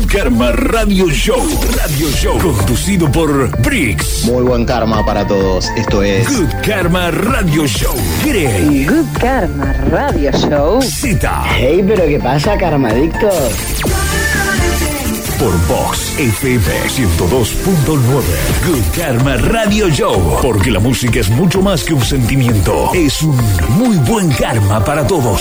Good Karma Radio Show. Radio Show. Conducido por Briggs. Muy buen karma para todos. Esto es Good Karma Radio Show. Grey. Good Karma Radio Show. Zeta. Hey, pero ¿qué pasa, karmadictos? Por Vox FM 102.9. Good Karma Radio Show. Porque la música es mucho más que un sentimiento. Es un muy buen karma para todos.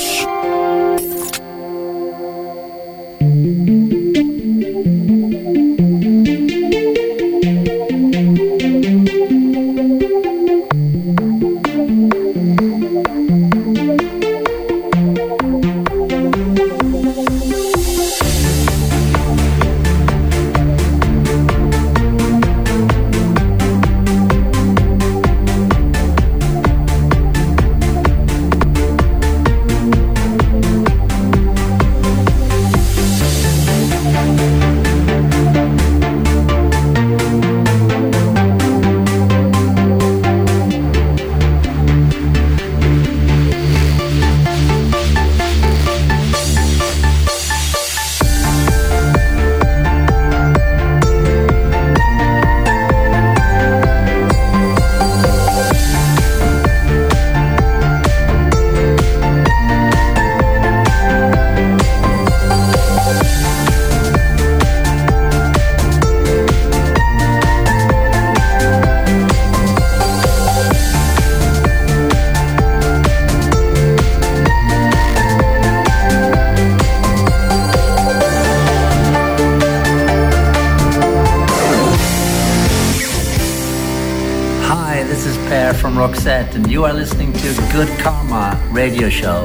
Roxette, and you are listening to Good Karma Radio Show.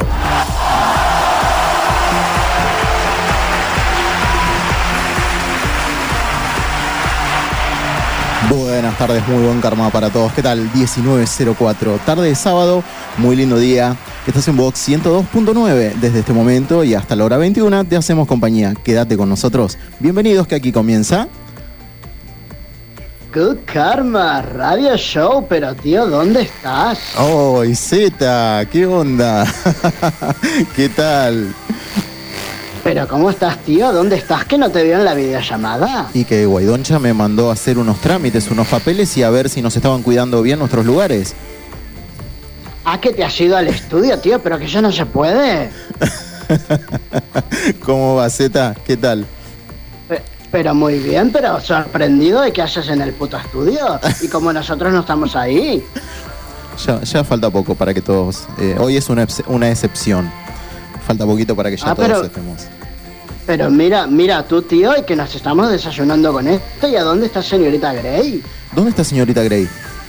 Buenas tardes, muy buen karma para todos. ¿Qué tal? 19:04, tarde de sábado, muy lindo día. Estás en Vox 102.9. Desde este momento y hasta la hora 21 te hacemos compañía. Quédate con nosotros. Bienvenidos, que aquí comienza Good Karma Radio Show. Pero tío, ¿dónde estás? Oh, Zeta, ¿qué onda? ¿Qué tal? Pero ¿cómo estás, tío? ¿Dónde estás que no te veo en la videollamada? Y que Guaidoncha me mandó a hacer unos trámites, unos papeles y a ver si nos estaban cuidando bien nuestros lugares. Ah, que te has ido al estudio, tío, pero que eso no se puede. ¿Cómo va, Zeta? ¿Qué tal? Pero muy bien, pero sorprendido de que haces en el puto estudio. Y como nosotros no estamos ahí. Ya falta poco para que todos... hoy es una excepción. Falta poquito para que ya todos estemos. Pero mira tú, tío, y que nos estamos desayunando con esto. ¿Y a dónde está señorita Grey? ¿Dónde está señorita Grey?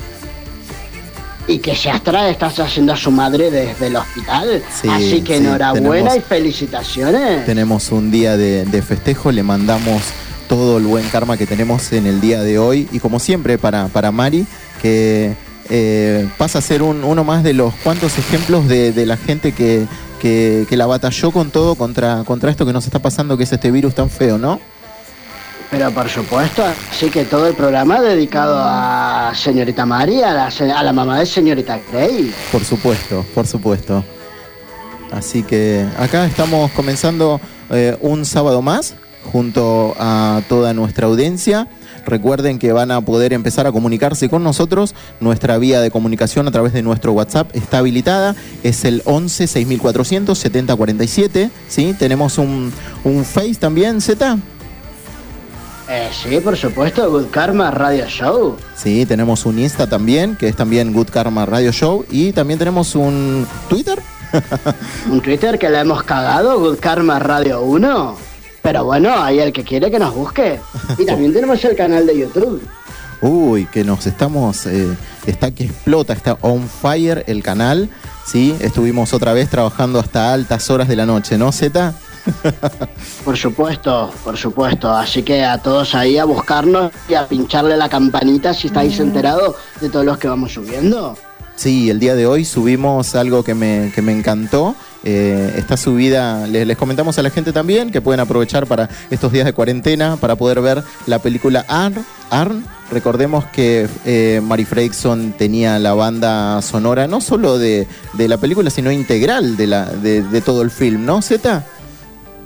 Y que se estás haciendo a su madre desde el hospital. Sí, así que enhorabuena y felicitaciones. Tenemos un día de festejo, le mandamos todo el buen karma que tenemos en el día de hoy. Y como siempre, para Mari, que pasa a ser uno más de los cuantos ejemplos de la gente que la batalló con todo contra esto que nos está pasando, que es este virus tan feo, ¿no? Pero por supuesto, así que todo el programa dedicado a señorita Mari, a la mamá de señorita Grey. Por supuesto. Así que acá estamos comenzando un sábado más junto a toda nuestra audiencia. Recuerden que van a poder empezar a comunicarse con nosotros. Nuestra vía de comunicación a través de nuestro WhatsApp está habilitada. Es el 11 6400 7047. ¿Sí? Tenemos un Face también, Zeta. Sí, por supuesto, Good Karma Radio Show. Sí, tenemos un Insta también, que es también Good Karma Radio Show. Y también tenemos un Twitter. Un Twitter que le hemos cagado, Good Karma Radio 1. Pero bueno, hay el que quiere que nos busque. Y también tenemos el canal de YouTube. Uy, que nos estamos... está que explota, está on fire el canal. Sí, estuvimos otra vez trabajando hasta altas horas de la noche, ¿no, Zeta? Por supuesto. Así que a todos ahí a buscarnos y a pincharle la campanita si estáis enterados de todos los que vamos subiendo. Sí, el día de hoy subimos algo que me encantó. Está subida, les comentamos a la gente también que pueden aprovechar para estos días de cuarentena para poder ver la película Arn. Recordemos que Mari Fredriksson tenía la banda sonora no solo de la película, sino integral de todo el film, ¿no, Zeta?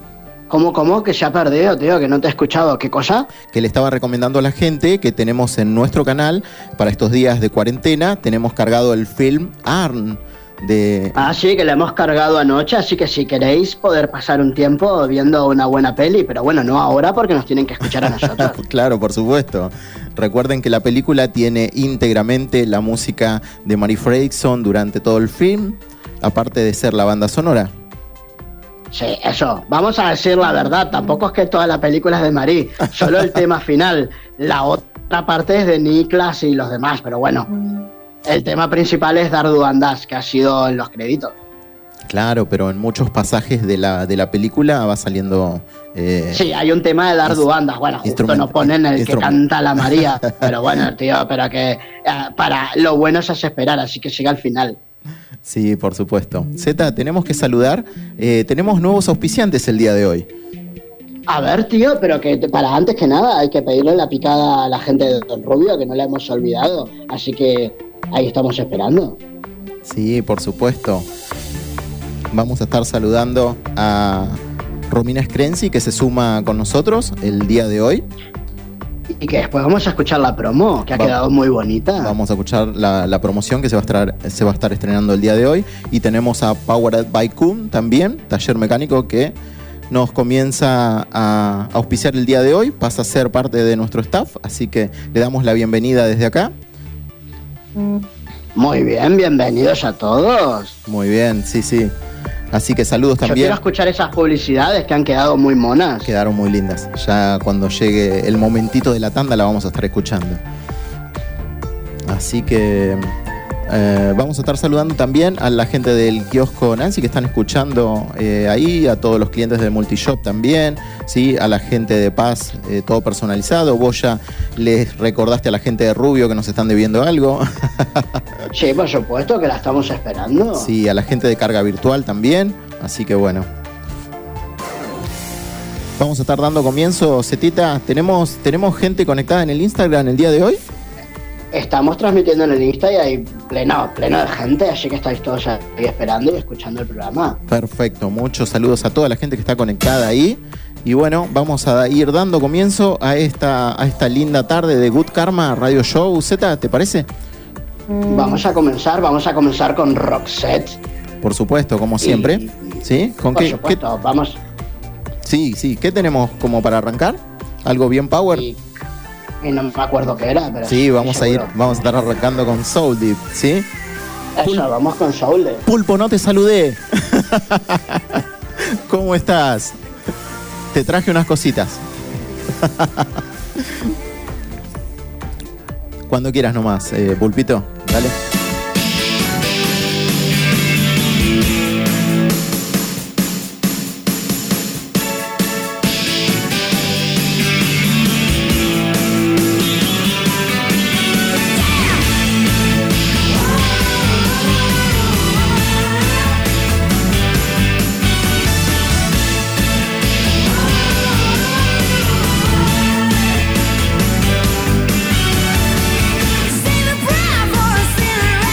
¿Cómo? Que se ha perdido, tío, que no te he escuchado. ¿Qué cosa? Que le estaba recomendando a la gente que tenemos en nuestro canal, para estos días de cuarentena, tenemos cargado el film Arn de... Ah, sí, que le hemos cargado anoche, así que si queréis poder pasar un tiempo viendo una buena peli, pero bueno, no ahora porque nos tienen que escuchar a nosotros. Claro, por supuesto. Recuerden que la película tiene íntegramente la música de Mary Fredriksson durante todo el film, aparte de ser la banda sonora. Sí, eso. Vamos a decir la verdad. Tampoco es que toda la película es de Marí. Solo el tema final. La otra parte es de Niklas y los demás. Pero bueno, el tema principal es Dardu Andas, que ha sido en los créditos. Claro, pero en muchos pasajes de la película va saliendo... sí, hay un tema de Dardu Andas. Bueno, justo no ponen el que canta la María. Pero bueno, tío, pero que para lo bueno se hace esperar, así que siga al final. Sí, por supuesto. Zeta, tenemos que saludar. Tenemos nuevos auspiciantes el día de hoy. A ver, tío, pero que para antes que nada hay que pedirle la picada a la gente de Don Rubio, que no la hemos olvidado. Así que ahí estamos esperando. Sí, por supuesto. Vamos a estar saludando a Romina Screnzi, que se suma con nosotros el día de hoy. Y que después vamos a escuchar la promo, que ha quedado muy bonita. Vamos a escuchar la promoción que se va a estar estrenando el día de hoy. Y tenemos a Powered by Kuhn también, taller mecánico, que nos comienza a auspiciar el día de hoy. Pasa a ser parte de nuestro staff, así que le damos la bienvenida desde acá. Muy bien, bienvenidos a todos. Muy bien, sí. Así que saludos también. Yo quiero escuchar esas publicidades que han quedado muy monas. Quedaron muy lindas. Ya cuando llegue el momentito de la tanda la vamos a estar escuchando. Así que vamos a estar saludando también a la gente del kiosco Nancy que están escuchando ahí, a todos los clientes del Multishop también, ¿sí? A la gente de Paz, todo personalizado. Vos ya les recordaste a la gente de Rubio que nos están debiendo algo. Sí, por supuesto que la estamos esperando. Sí, a la gente de Carga Virtual también. Así que bueno. Vamos a estar dando comienzo, Zetita. ¿Tenemos gente conectada en el Instagram el día de hoy? Estamos transmitiendo en el Insta y hay pleno de gente, así que estáis todos ahí esperando y escuchando el programa. Perfecto, muchos saludos a toda la gente que está conectada ahí. Y bueno, vamos a ir dando comienzo a esta linda tarde de Good Karma Radio Show. Zeta, ¿te parece? Vamos a comenzar con Roxette. Por supuesto, como siempre. ¿Sí? ¿Con por supuesto, vamos. Sí, ¿qué tenemos como para arrancar? ¿Algo bien power? Y no me acuerdo qué era, pero sí, vamos a estar arrancando con Soul Deep, ¿sí? Eso, vamos con Soul Deep. Pulpo, no te saludé. ¿Cómo estás? Te traje unas cositas. Cuando quieras nomás, Pulpito, dale. Say the prayer for a sinner.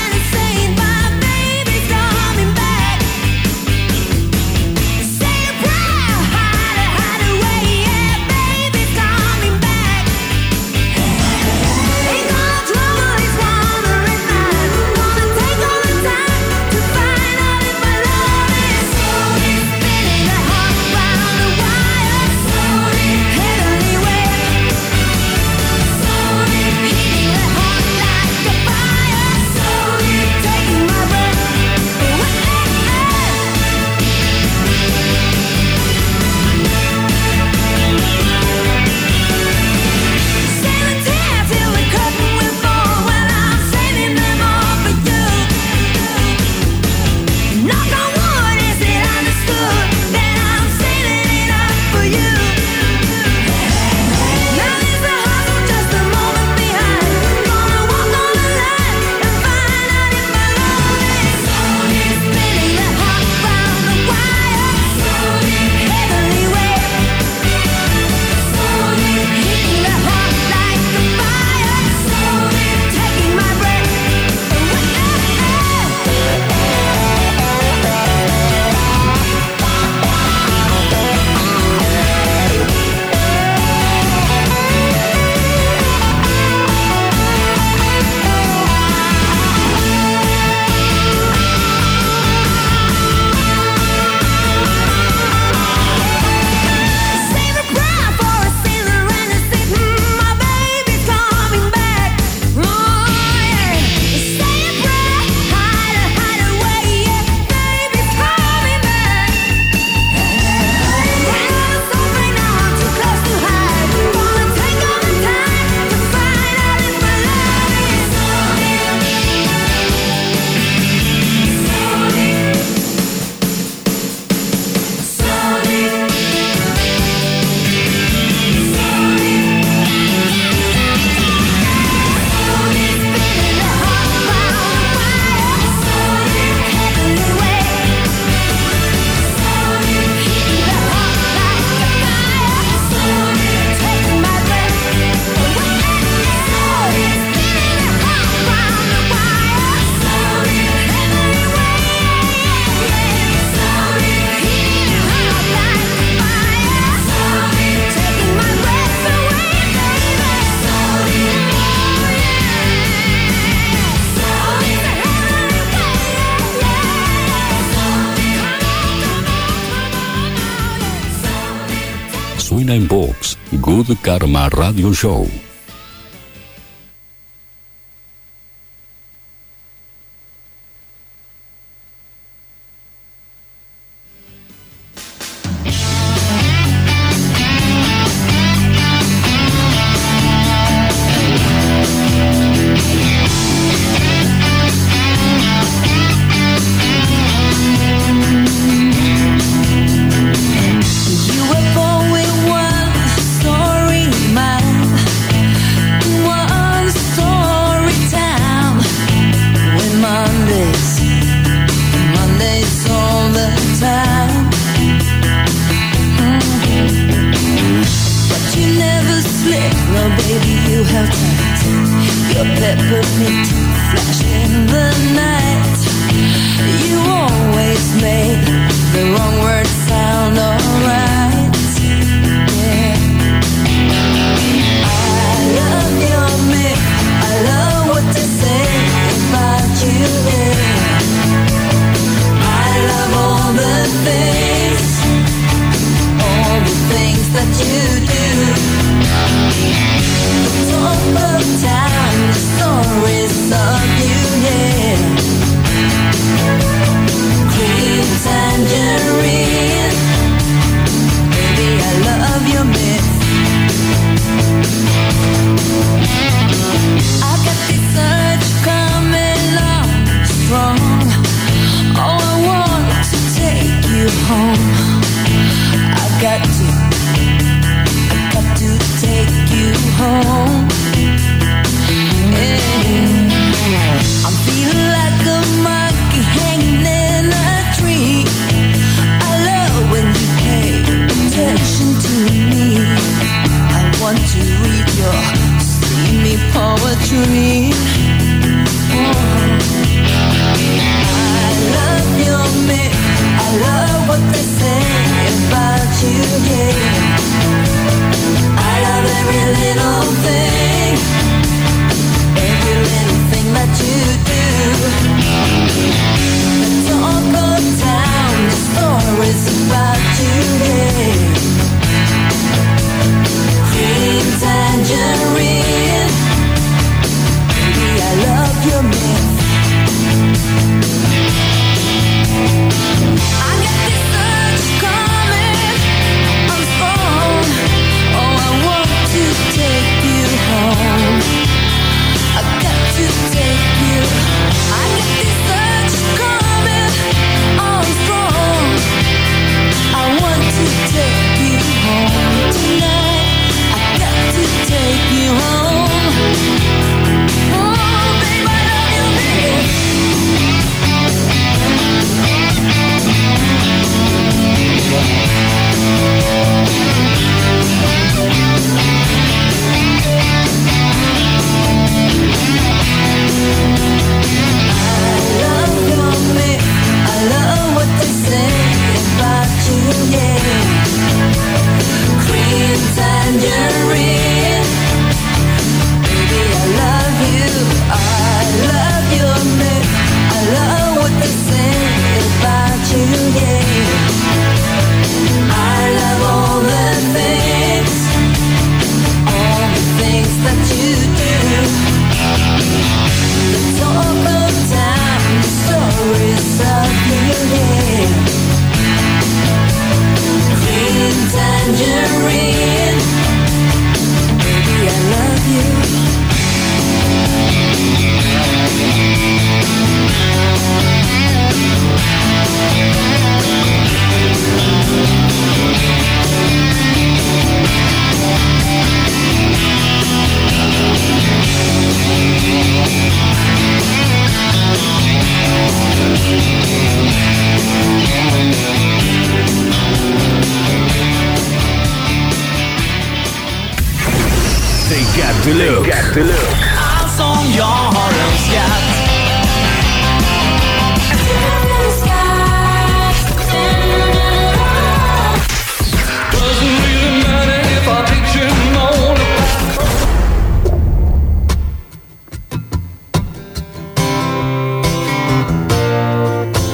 suena en Vox, Good Karma Radio Show.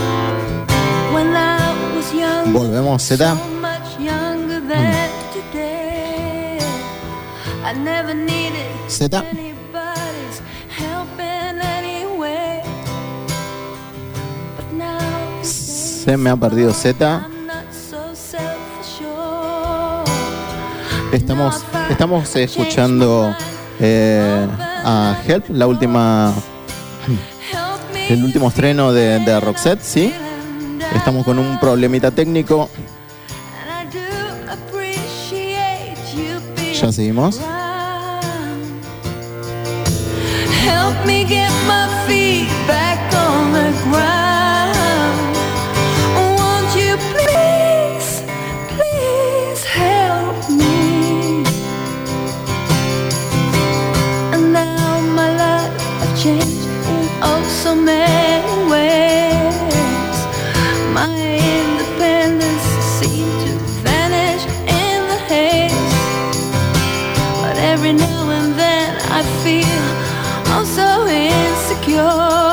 Volvemos, Z. Z. Se me ha perdido Z. Estamos escuchando a Help, el último estreno de Roxette, ¿sí? Estamos con un problemita técnico. Ya seguimos. Help me get my feet back on the ground. Won't you please, please help me? And now my life has changed in oh so many ways. My independence seemed to vanish in the haze. But every now and then I feel I'm so insecure.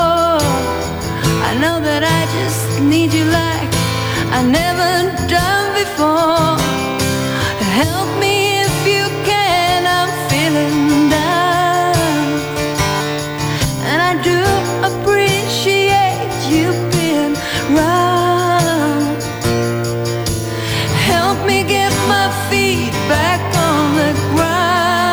I know that I just need you like I never done before. Help me if you can, I'm feeling down. And I do appreciate you being round. Help me get my feet back on the ground.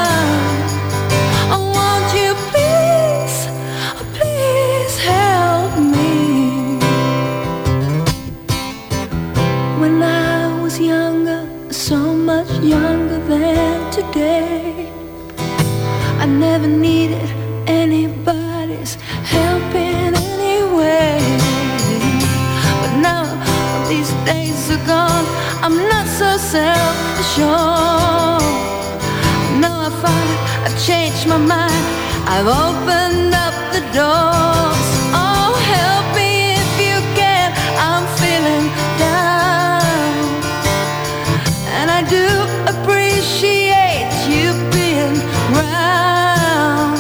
Younger than today, I never needed anybody's help in any way. But now these days are gone, I'm not so self-assured. Now I find I've changed my mind, I've opened up the doors. Oh, help me if you can, I'm feeling down. And I do appreciate you being round.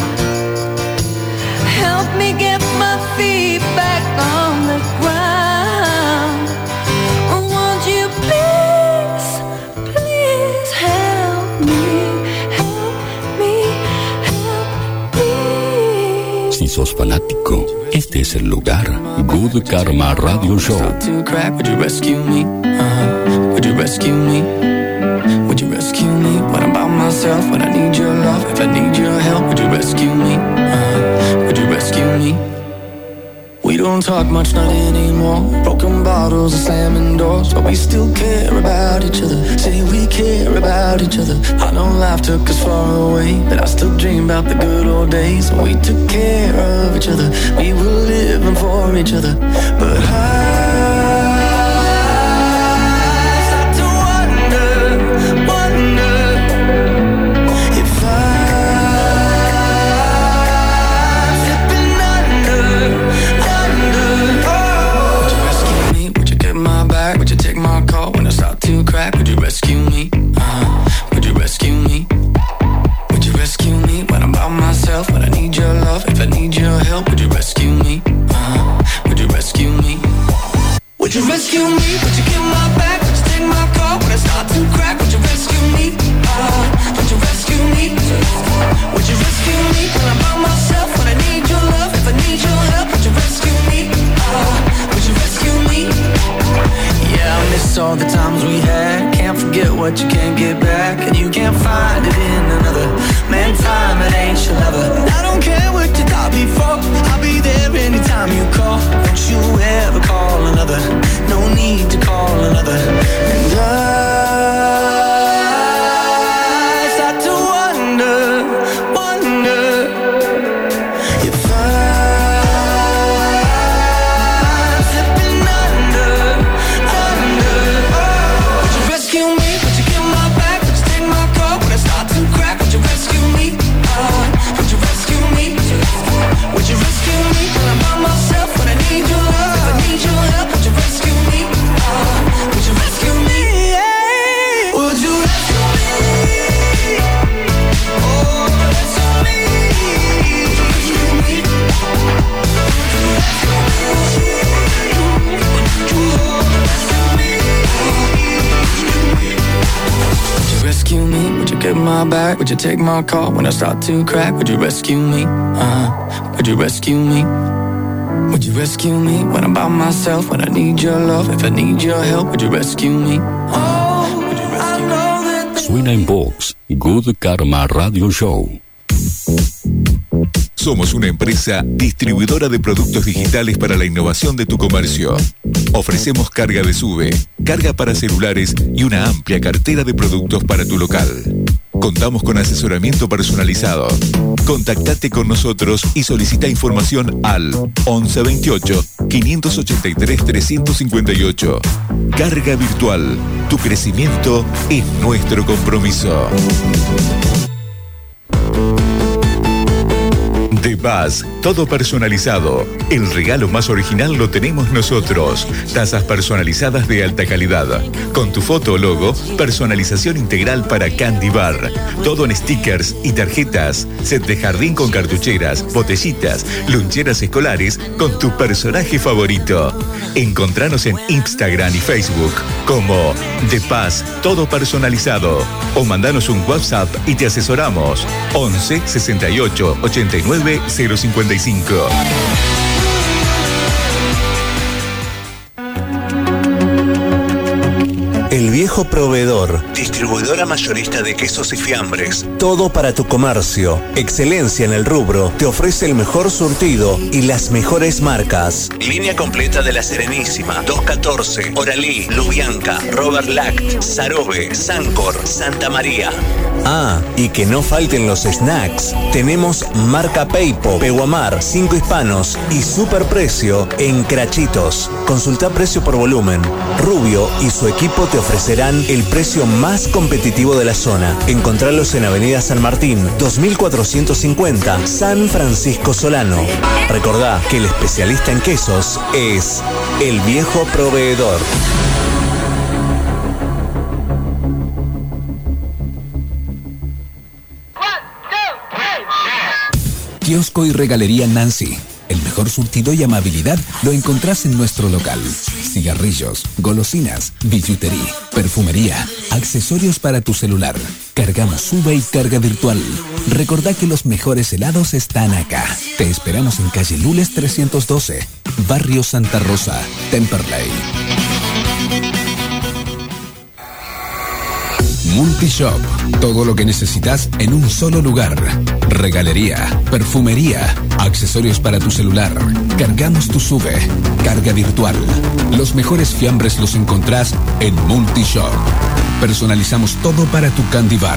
Help me get my feet back on the ground. Won't you please, please help me, help me, help me. Si sos fanático, este es el lugar. Good Karma Radio Show. Would you rescue me? Would you rescue me? Would you rescue me when I'm by myself? When I need your love, if I need your help, would you rescue me? Would you rescue me? We don't talk much, not anymore. Broken bottles and slamming doors, but we still care about each other. Say we care about each other. I know life took us far away, but I still dream about the good old days when we took care of each other. We were living for each other. But would you rescue me? Would you rescue me? Would you rescue me when I'm by myself? When I need your love, if I need your help, would you rescue me? Would you rescue me? Would you rescue me? Would you get my back? Would you take my call when I start to crack? Would you rescue me? Would you rescue me? Would you rescue me when I'm by myself? When I need your love, if I need your help, would you rescue me? Would you rescue me? Yeah, I miss all the times we had. Can't forget what you can't get back, and you can't find it in another. Man, time, it ain't your lover. I don't care what you thought before, I'll be there anytime you call. Don't you ever call another, no need to call another. And I start to wonder if would you rescue me? Would you rescue me? Would you rescue rescue me? Would you get my back? Would you take my call when I start to crack? Would you rescue me? Would you rescue me? Would you rescue me when I'm by myself? When I need your love, if I need your help, would you rescue me? Would you rescue me? Suena en Vox, Good Karma Radio Show. Somos una empresa distribuidora de productos digitales para la innovación de tu comercio. Ofrecemos carga de SUBE, carga para celulares y una amplia cartera de productos para tu local. Contamos con asesoramiento personalizado. Contactate con nosotros y solicita información al 1128 583 358. Carga virtual. Tu crecimiento es nuestro compromiso. The Buzz, todo personalizado. El regalo más original lo tenemos nosotros. Tazas personalizadas de alta calidad. Con tu foto o logo, personalización integral para Candy Bar. Todo en stickers y tarjetas. Set de jardín con cartucheras, botellitas, loncheras escolares con tu personaje favorito. Encontranos en Instagram y Facebook como The Buzz, todo personalizado. O mandanos un WhatsApp y te asesoramos. 11 68 89 055. El Viejo Proveedor, distribuidora mayorista de quesos y fiambres. Todo para tu comercio. Excelencia en el rubro. Te ofrece el mejor surtido y las mejores marcas. Línea completa de La Serenísima, 214, Oralí, Lubianca, Robert Lact, Sarobe, Sancor, Santa María. Ah, y que no falten los snacks. Tenemos marca Peipo, Peguamar, 5 Hispanos y superprecio en Crachitos. Consulta precio por volumen. Rubio y su equipo te ofrecerán el precio más competitivo de la zona. Encontralos en Avenida San Martín, 2450, San Francisco Solano. Recordá que el especialista en quesos es El Viejo Proveedor. Kiosco y Regalería Nancy. El mejor surtido y amabilidad lo encontrás en nuestro local. Cigarrillos, golosinas, billutería, perfumería, accesorios para tu celular. Cargamos SUBE y carga virtual. Recordá que los mejores helados están acá. Te esperamos en calle Lules 312, Barrio Santa Rosa, Temperley. Multishop. Todo lo que necesitas en un solo lugar. Regalería, perfumería, accesorios para tu celular. Cargamos tu SUBE. Carga virtual. Los mejores fiambres los encontrás en Multishop. Personalizamos todo para tu Candy Bar.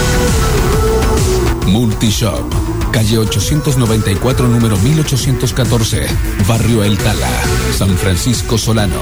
Multishop. Calle 894, número 1814. Barrio El Tala, San Francisco Solano.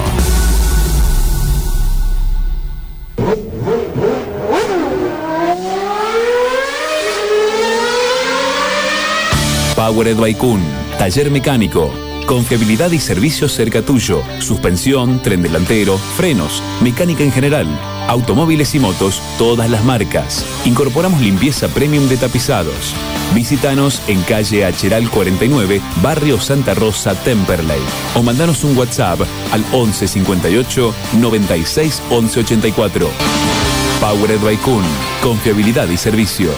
Powered by Kun, taller mecánico, confiabilidad y servicios cerca tuyo, suspensión, tren delantero, frenos, mecánica en general, automóviles y motos, todas las marcas. Incorporamos limpieza premium de tapizados. Visítanos en calle Acheral 49, Barrio Santa Rosa, Temperley. O mandanos un WhatsApp al 11 58 96 11 84. Powered by Kun, confiabilidad y servicio.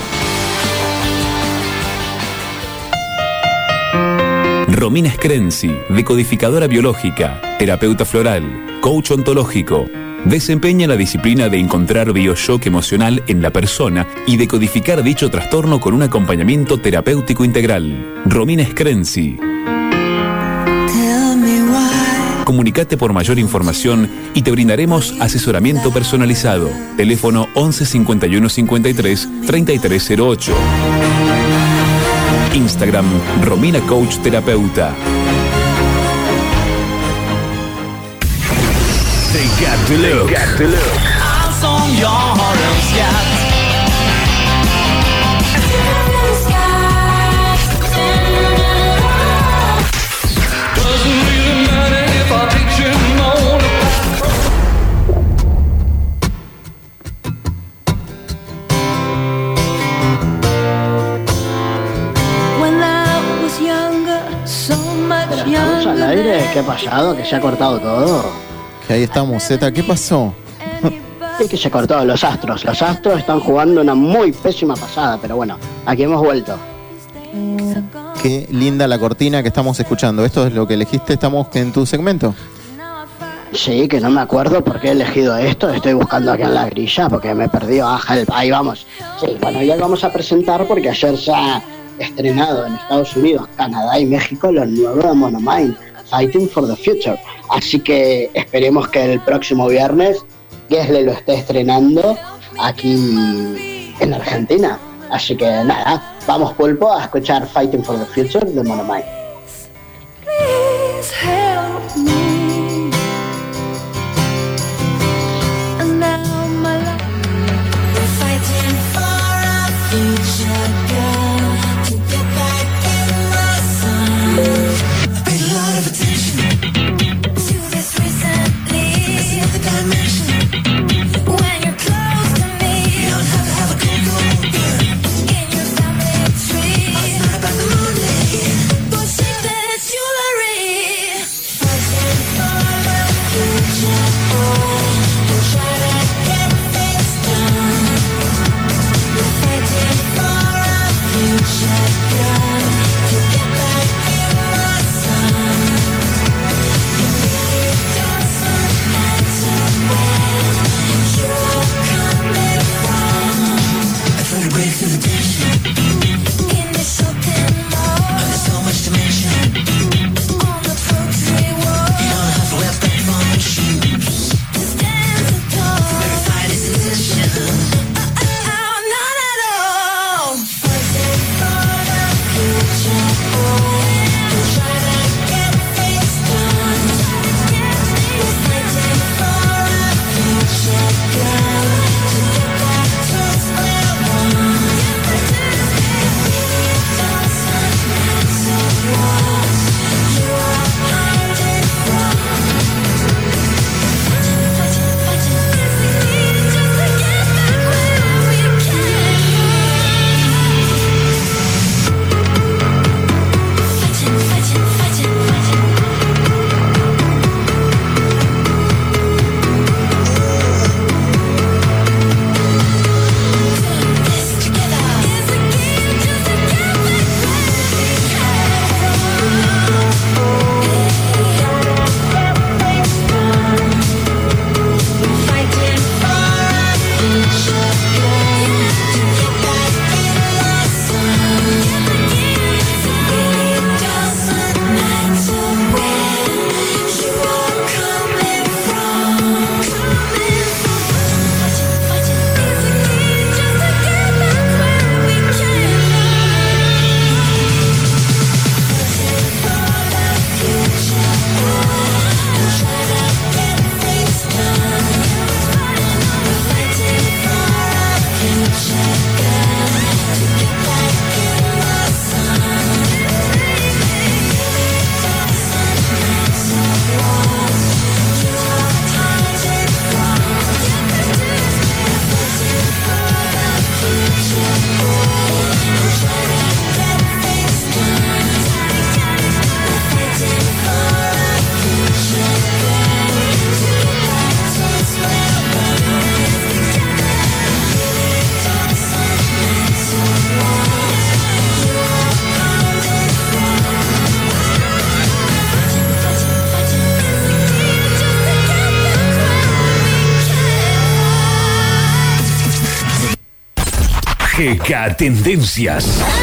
Romina Screnzi, decodificadora biológica, terapeuta floral, coach ontológico. Desempeña la disciplina de encontrar bioshock emocional en la persona y decodificar dicho trastorno con un acompañamiento terapéutico integral. Romina Screnzi. Comunicate por mayor información y te brindaremos asesoramiento personalizado. Teléfono 11 51 53 3308. Instagram, Romina Coach Terapeuta. They got to look. Eyes on your heart and sky. Doesn't really matter if I teach you more. ¿Estamos al aire? ¿Qué ha pasado? ¿Que se ha cortado todo? Que ahí estamos, Zeta, ¿qué pasó? y que se cortó. Los Astros están jugando una muy pésima pasada, pero bueno, aquí hemos vuelto. Qué linda la cortina que estamos escuchando. ¿Esto es lo que elegiste? ¿Estamos en tu segmento? Sí, que no me acuerdo por qué he elegido esto. Estoy buscando aquí en la grilla porque me perdí. Ahí vamos. Sí, bueno, ya vamos a presentar porque ayer se ha estrenado en Estados Unidos, Canadá y México lo nuevo de Monomind, Fighting for the Future. Así que esperemos que el próximo viernes Gesle lo esté estrenando aquí en Argentina. Así que nada, vamos Pulpo a escuchar Fighting for the Future de Monomind. Please help me. And now my life. We're fighting for a future, girl, to get back in the sun. I paid a lot of attention to this recently. It's another dimension. When you're close to me, you don't have to have a cold girl. In your family tree, oh, it's not about the moonlight. Go shake that jewelry. Fighting for the future, boy. We'll try to get things done. We're fighting for a future, girl, to get back in the sun. It really doesn't matter where you're coming from. I try to break through the tension in this shopping mall. There's so much to mention on the poetry wall. You don't have to wear platform shoes to stand tall. Verify this intention. Not at all. Fighting for the future, boy. We'll try to get things done. We're fighting for a future, girl, to get back to square one. It really doesn't matter what you are hiding from. Fighting, just to get back where we came from. Fighting. This together is a game just to get back where we Fighting for a future, girl, to get back in the sun. It really doesn't matter where you are coming from. Fighting is a game just to get back where we came from. Fighting for the future, boy. We'll try to get things done. Fighting for a future, girl, to get back in the sun. It really doesn't matter what you are hiding from. Fighting for the future, boy. We'll try to get things done. Fighting for a future, girl, to get back to square one. GK Tendencias.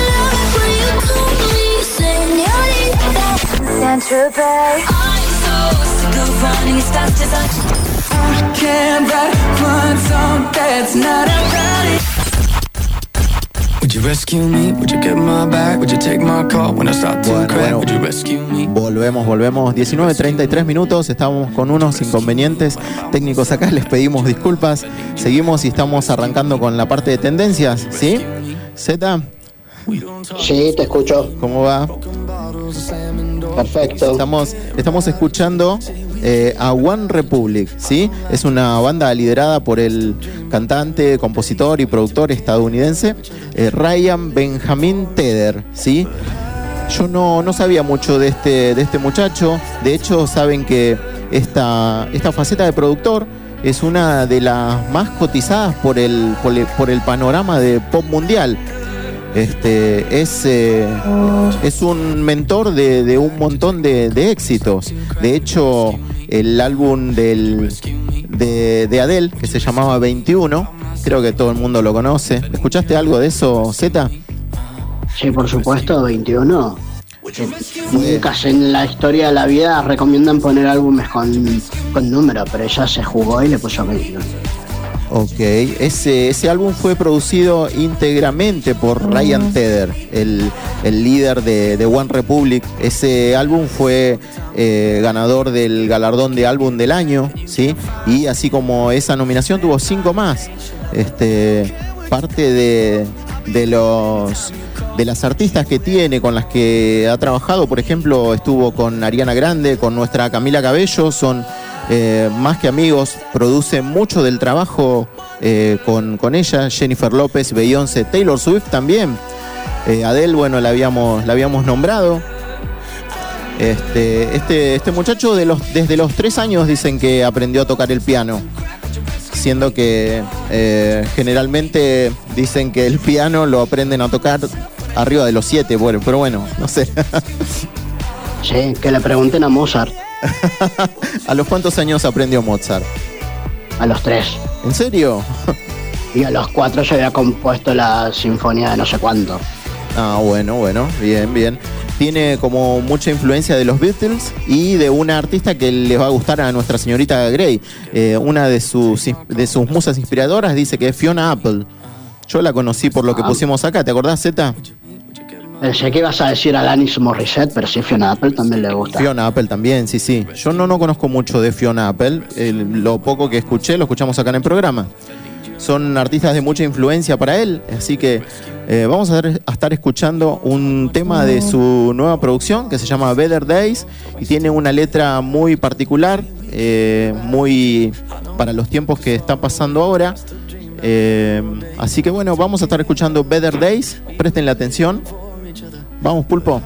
Would you rescue me? Would you get my back? Would you take my call when I start to crack? Would you rescue me? Volvemos. 19:33 minutos. Estamos con unos inconvenientes técnicos acá. Les pedimos disculpas. Seguimos y estamos arrancando con la parte de tendencias. ¿Sí? ¿Zeta? Sí, te escucho. ¿Cómo va? Perfecto. Estamos escuchando a One Republic, ¿sí? Es una banda liderada por el cantante, compositor y productor estadounidense Ryan Benjamin Tedder, ¿sí? Yo no sabía mucho de este muchacho. De hecho, saben que esta faceta de productor es una de las más cotizadas por el panorama de pop mundial. Es un mentor de un montón de éxitos. De hecho, el álbum de Adele, que se llamaba 21, creo que todo el mundo lo conoce. ¿Escuchaste algo de eso, Zeta? Sí, por supuesto, 21. Nunca en la historia de la vida recomiendan poner álbumes con número, pero ella se jugó y le puso 21. Ok, ese álbum fue producido íntegramente por Ryan Tedder, el líder de One Republic. Ese álbum fue ganador del galardón de álbum del año, ¿sí? Y así como esa nominación tuvo 5 más. Parte de las artistas que tiene, con las que ha trabajado, por ejemplo, estuvo con Ariana Grande, con nuestra Camila Cabello, son más que amigos, produce mucho del trabajo con ella, Jennifer López, Beyoncé, Taylor Swift también. Adele, bueno, la habíamos nombrado. Este muchacho desde los 3 años dicen que aprendió a tocar el piano, siendo que generalmente dicen que el piano lo aprenden a tocar arriba de los 7, bueno, pero bueno, no sé. Sí, que le pregunten a Mozart. ¿A los cuántos años aprendió Mozart? A los 3. ¿En serio? Y a los 4 ya había compuesto la sinfonía de no sé cuánto. Ah, bueno, bien. Tiene como mucha influencia de los Beatles y de una artista que les va a gustar a nuestra señorita Grey. Una de sus musas inspiradoras dice que es Fiona Apple. Yo la conocí por lo que pusimos acá, ¿te acordás, Zeta? Sé que ibas a decir Alanis Morissette, pero sí, Fiona Apple también le gusta. Fiona Apple también, sí. Yo no conozco mucho de Fiona Apple. Lo poco que escuché, lo escuchamos acá en el programa. Son artistas de mucha influencia para él, así que vamos a estar escuchando un tema de su nueva producción que se llama Better Days y tiene una letra muy particular, muy para los tiempos que están pasando ahora. Así que bueno, vamos a estar escuchando Better Days. Presten la atención. Vamos, Pulpo.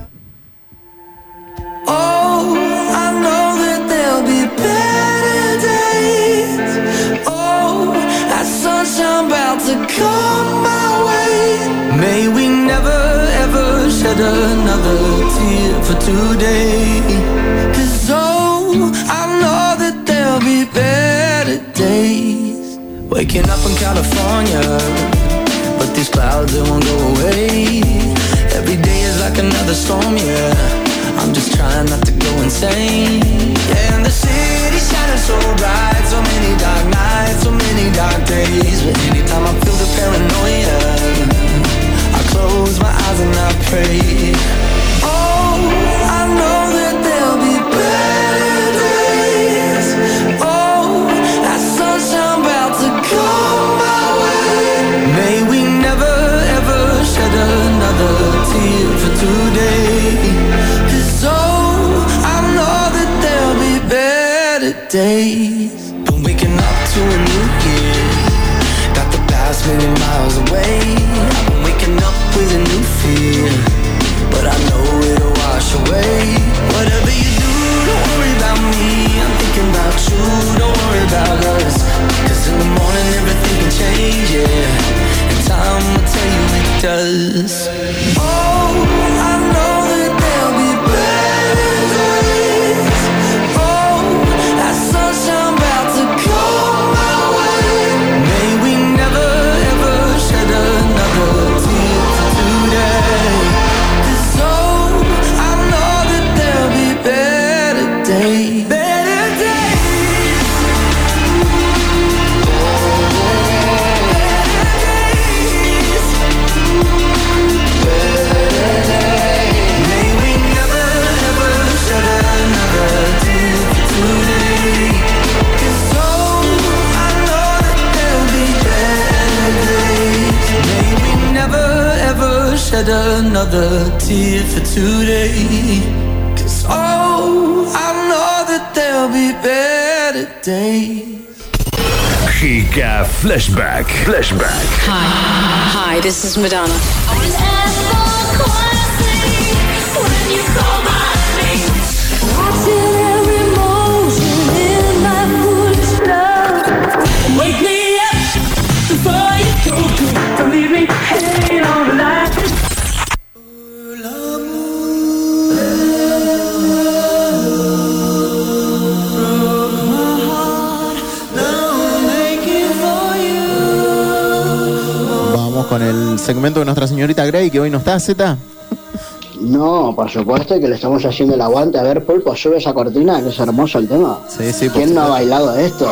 Oh, I know that there'll be better days. Oh, that sunshine about to come my way. May we never ever shed another tear for today. 'Cause oh, I know that there'll be better days. Waking up in California, but these clouds, they won't go away. Every day is like another storm, yeah. I'm just trying not to go insane. Yeah, and the city's shining so bright, so many dark nights, so many dark days. But anytime I feel the paranoia, I close my eyes and I pray. Oh, I know that there'll be better days. Oh, that sunshine about to come my way. May we never ever shed another tear for today. 'Cause oh, I know that there'll be better days. Been waking up to a new year. Got the past many miles away. I've been waking up with a new fear, but I know it'll wash away. Whatever you do, don't worry about me. I'm thinking about you, don't worry about us. 'Cause in the morning everything can change, yeah. And time will tell you it does. Oh, I know that there'll be better days. Oh, that sunshine about to come my way. May we never ever shed another tear for today. 'Cause oh, I know that there'll be better days. Better days. May we never ever shed another tear for today. 'Cause oh, I know that there'll be better days. May we never ever shed another tear for today. 'Cause oh, I know that there'll be better days. Giga Flashback. Hi, this is Madonna. el segmento de Nuestra Señorita Grey, que hoy no está, Z? No, por supuesto, y que le estamos haciendo el aguante. A ver, Pulpo, sube esa cortina, que es hermoso el tema. Sí, ¿Quién no ha bailado esto?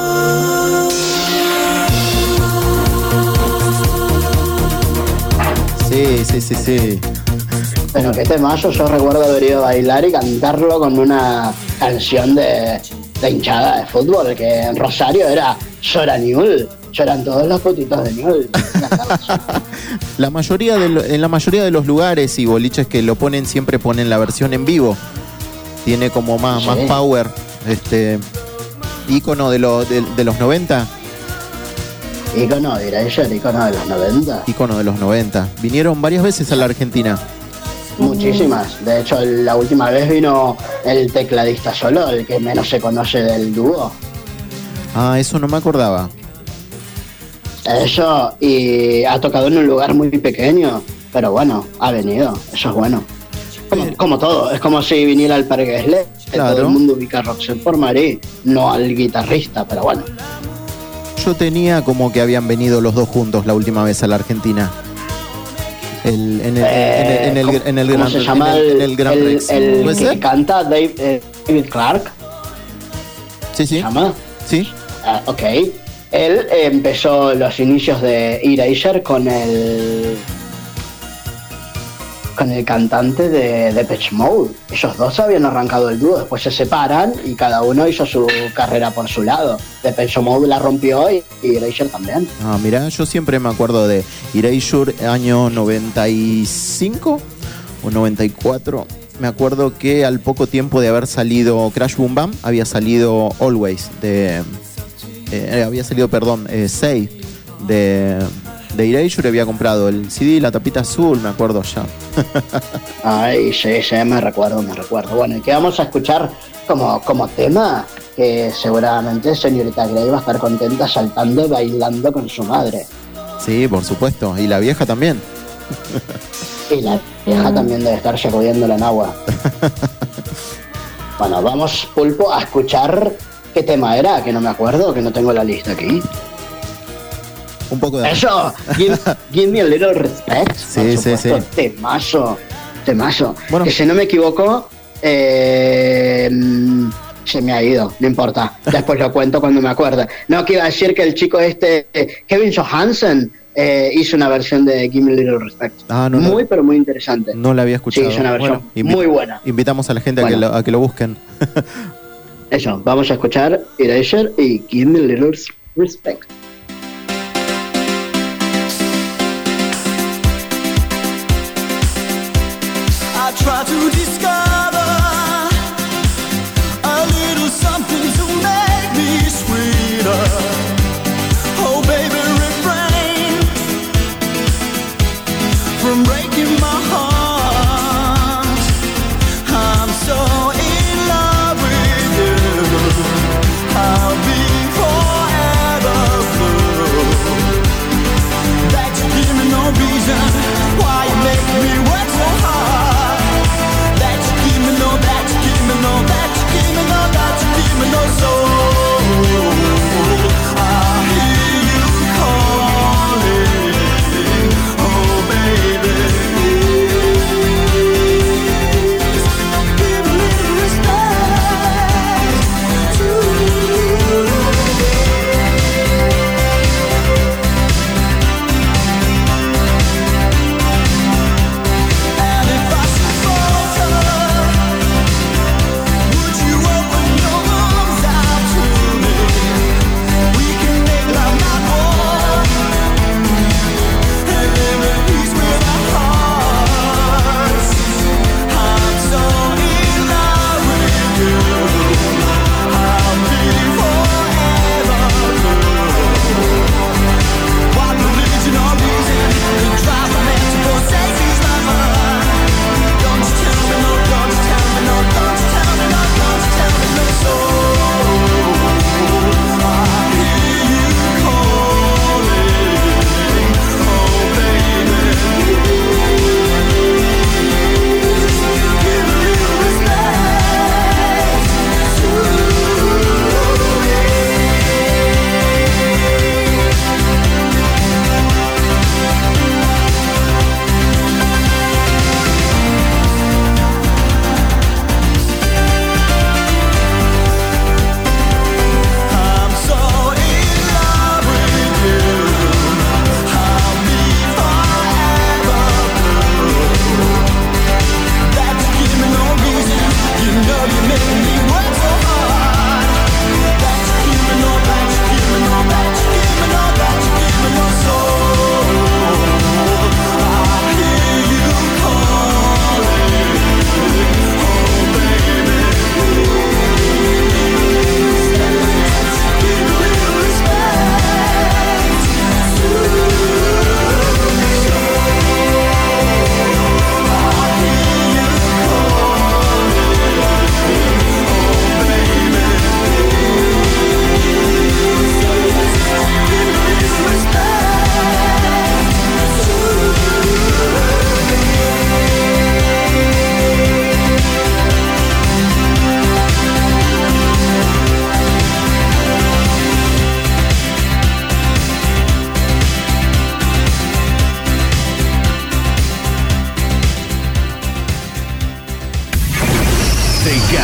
Sí. Pero qué temazo, yo recuerdo haber ido a bailar y cantarlo con una canción de hinchada de fútbol, que en Rosario era Llora Newell, lloran todos los putitos de Newell. En la mayoría de los lugares y boliches que lo ponen, siempre ponen la versión en vivo. Tiene como más power, ícono de los 90. Ícono, dirá ella, ícono de los 90. Ícono de los 90. Vinieron varias veces a la Argentina. Muchísimas. De hecho, la última vez vino el tecladista solo, el que menos se conoce del dúo. Ah, eso no me acordaba. Eso, y ha tocado en un lugar muy pequeño, pero bueno, ha venido. Eso es bueno. Como todo, es como si viniera al Parque Esle. Claro. Todo el mundo ubica a Roxette por Marí, no al guitarrista, pero bueno. Yo tenía como que habían venido los dos juntos la última vez a la Argentina. En el Gran Rex. El que canta David Clark. Sí. ¿Se llama? Sí. Ok. Él empezó los inicios de Erasure con el cantante de Depeche Mode. Ellos dos habían arrancado el dúo, después se separan y cada uno hizo su carrera por su lado. Depeche Mode la rompió y Erasure también. Ah, mira, yo siempre me acuerdo de Erasure año 95 o 94. Me acuerdo que al poco tiempo de haber salido Crash Boom Bam, había salido Always Say de Erasure. Había comprado el CD, la tapita azul, me acuerdo ya. Ay, sí, me recuerdo. Bueno, ¿y qué vamos a escuchar como tema? Que seguramente señorita Grey va a estar contenta saltando y bailando con su madre. Sí, por supuesto, y la vieja también. Y la vieja también debe estar sacudiéndola en agua. Bueno, vamos, Pulpo, a escuchar qué tema era, que no me acuerdo, que no tengo la lista aquí. Un poco de... Eso, give me a little respect. Sí. Temazo. Bueno. Que si no me equivoco, se me ha ido, no importa. Después lo cuento cuando me acuerde. No, que iba a decir que el chico Kevin Johansen, hizo una versión de Give Me a Little Respect. Pero muy interesante. No la había escuchado. Sí, es una versión muy buena. Invitamos a la gente a que lo busquen. Eso, vamos a escuchar Erasure y Give Me a Little Respect. Try to discover a little something to make me sweeter. Oh baby, refrain from breaking my heart. I'm so in love with you. I'll be forever blue. That you give me no reason why you make me work so hard.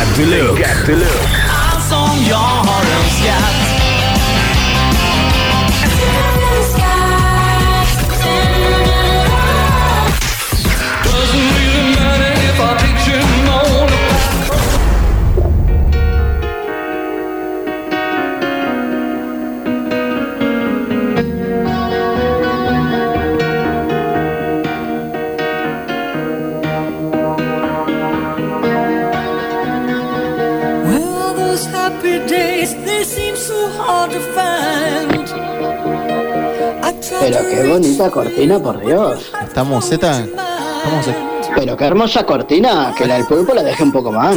got the look. Eyes on your sky. Doesn't really matter if I picture more. Well, those happy days, they seem so hard to find. Pero qué bonita cortina, por Dios. ¿Estamos, Zeta? Estamos. Pero qué hermosa cortina, que la del pulpo la deje un poco más.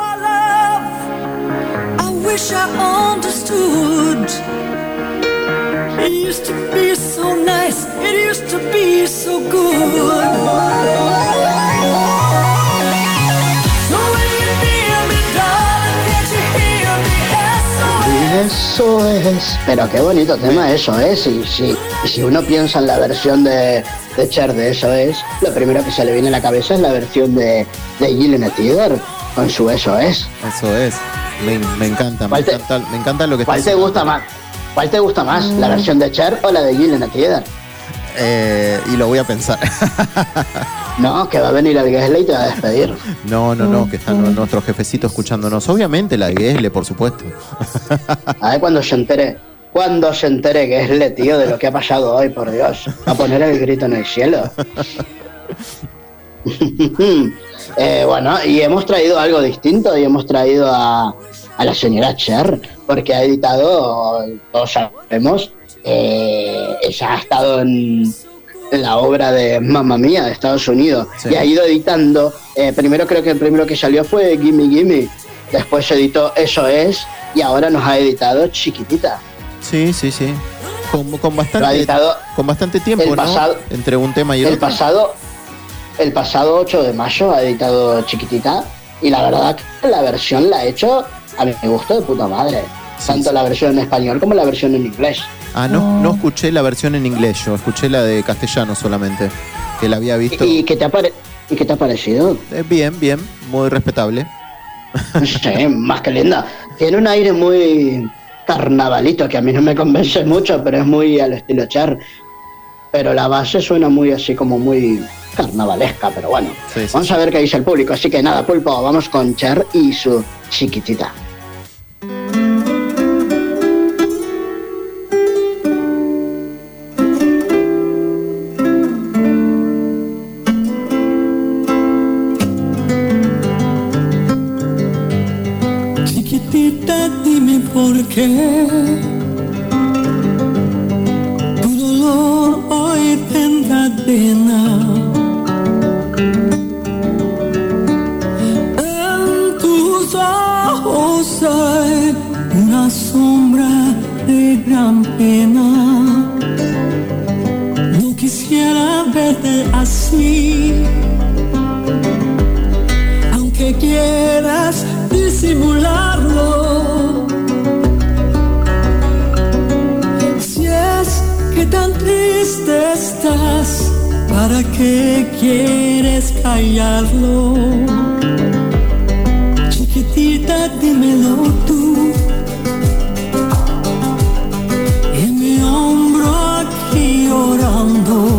I wish I understood. It used to be so nice, it used to be so good. So when you hear me, darling, can't you hear me? Eso es. Pero qué bonito tema, eso es. Y si uno piensa en la versión de Cher de Eso es, lo primero que se le viene a la cabeza es la versión de Gillian Tiger con su Eso es. Eso es. Me encanta, me encanta lo que ¿Cuál te gusta más? ¿Cuál te gusta más? ¿La versión de Cher o la de Gillian Tiger? Y lo voy a pensar. No, que va a venir el Gesle y te va a despedir. No, que están nuestros jefecitos escuchándonos. Obviamente la de Gesle, por supuesto. A ver cuando se entere Gesle, tío, de lo que ha pasado hoy, por Dios. A poner el grito en el cielo. Bueno, y hemos traído algo distinto y hemos traído a la señora Cher, porque ha editado, todos sabemos, ella ha estado en la obra de Mamma Mía de Estados Unidos, sí. Y ha ido editando, primero creo que el primero que salió fue Gimme Gimme, después editó Eso es, y ahora nos ha editado Chiquitita. Sí. Con bastante tiempo, pasado, ¿no? Entre un tema y otro. El pasado 8 de mayo ha editado Chiquitita, y la verdad que la versión la ha hecho a mi gusto de puta madre. Tanto la versión en español como la versión en inglés. No escuché la versión en inglés, yo escuché la de castellano solamente, que la había visto. ¿Y qué te ha parecido? Bien, muy respetable. Sí, más que linda. Tiene un aire muy carnavalito, que a mí no me convence mucho, pero es muy al estilo Cher. Pero la base suena muy así como muy carnavalesca, pero bueno. Sí. Vamos a ver qué dice el público. Así que nada, Pulpo, vamos con Cher y su Chiquitita. Chiquitita, dime por qué tu dolor hoy tendrá pena. En tus ojos hay una sombra de gran pena. No quisiera verte así, aunque quieras disimularlo. Si es que tan triste estás, ¿para qué quieres callarlo? Chiquitita, dímelo tú. En mi hombro aquí llorando.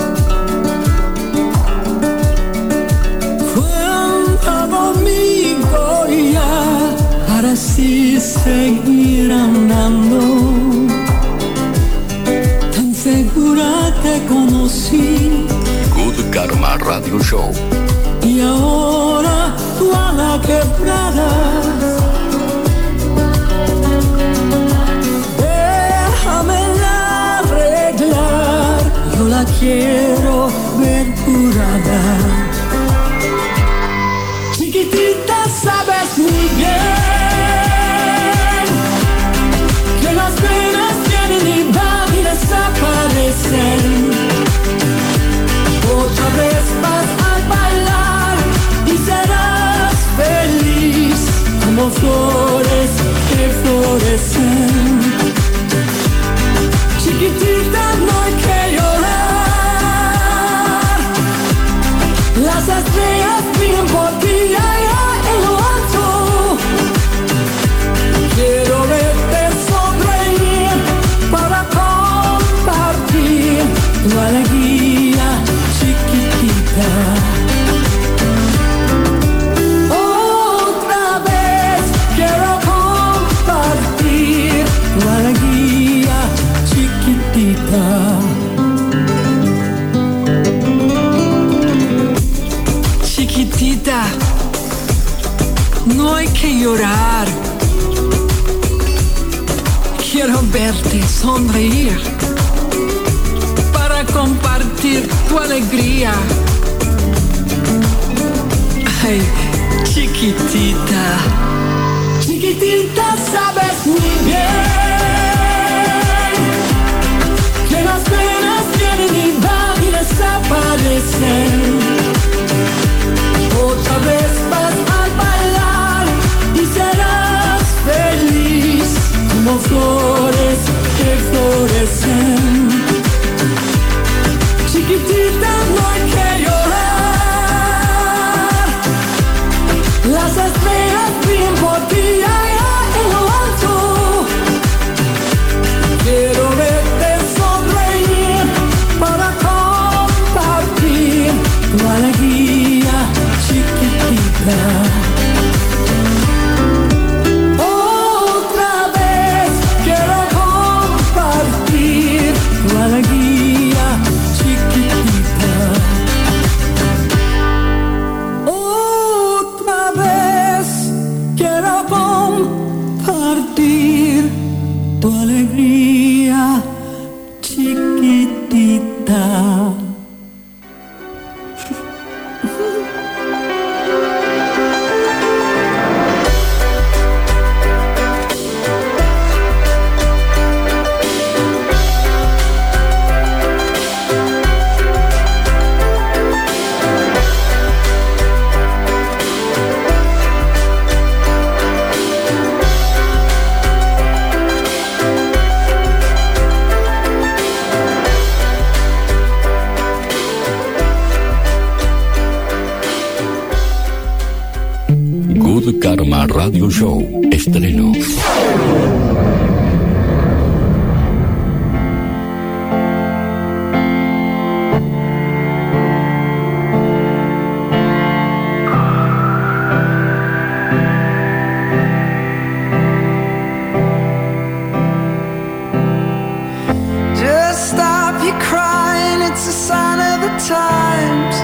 Cuenta conmigo ya, para así seguir andando. Tan segura te conocí. Good Karma Radio Show. Y ahora tú a la quebrada. Déjamela arreglar, yo la quiero ver curada. Chiquitita, sabes muy bien que las penas vienen y van y desaparecen. Otra vez vas a bailar y serás feliz como flores que florecen. Chiquitita, no hay que llorar. Las estrellas brillan por ti allá en lo alto. alegría chiquitita. Otra vez quiero compartir tu alegría chiquitita. Chiquitita, no hay que llorar. Quiero verte sonreír para compartir tu alegría. Ay, chiquitita, chiquitita, sabes muy bien que las penas vienen y van y desaparecen. Otra vez vas a bailar y serás feliz como flores que florecen. Chiquitita, no hay que llorar. Las estrellas brillan por ti allá en lo alto. Quiero verte sonreír para compartir tu alegría chiquitita. Otra vez quiero compartir tu alegría chiquitita. Otra vez quiero compartir tu alegría chiquitita. Good Karma Radio Show. Estreno. Just stop your crying, it's a sign of the times.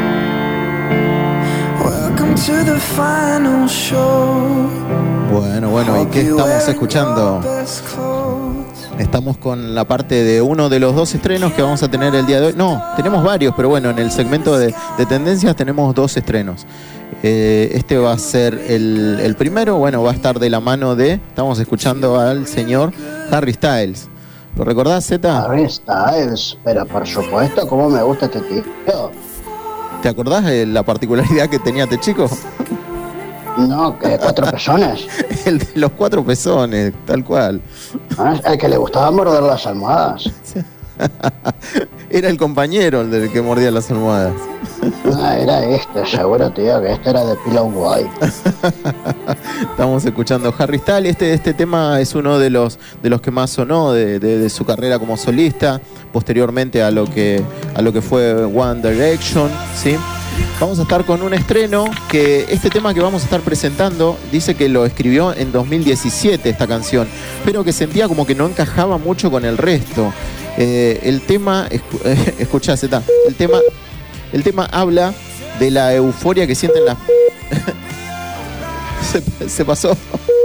Welcome to the final show. Bueno, ¿y qué estamos escuchando? Estamos con la parte de uno de los dos estrenos que vamos a tener el día de hoy. No, tenemos varios, pero bueno, en el segmento de tendencias tenemos dos estrenos. Este va a ser el primero, bueno, va a estar de la mano de... Estamos escuchando al señor Harry Styles. ¿Lo recordás, Zeta? Harry Styles, pero por supuesto, cómo me gusta este tío. ¿Te acordás de la particularidad que tenía este chico? No, que 4 pezones. El de los 4 pezones, tal cual. Ah, el que le gustaba morder las almohadas. Era el compañero el del que mordía las almohadas. Ah, era este, seguro, tío, que este era de Pillow Boy. Estamos escuchando Harry Styles. Este tema es uno de los que más sonó de su carrera como solista, posteriormente a lo que fue One Direction, ¿sí? Vamos a estar con un estreno que este tema que vamos a estar presentando dice que lo escribió en 2017 esta canción, pero que sentía como que no encajaba mucho con el resto. El tema, escuchá, Zeta, el tema habla de la euforia que sienten las... se pasó.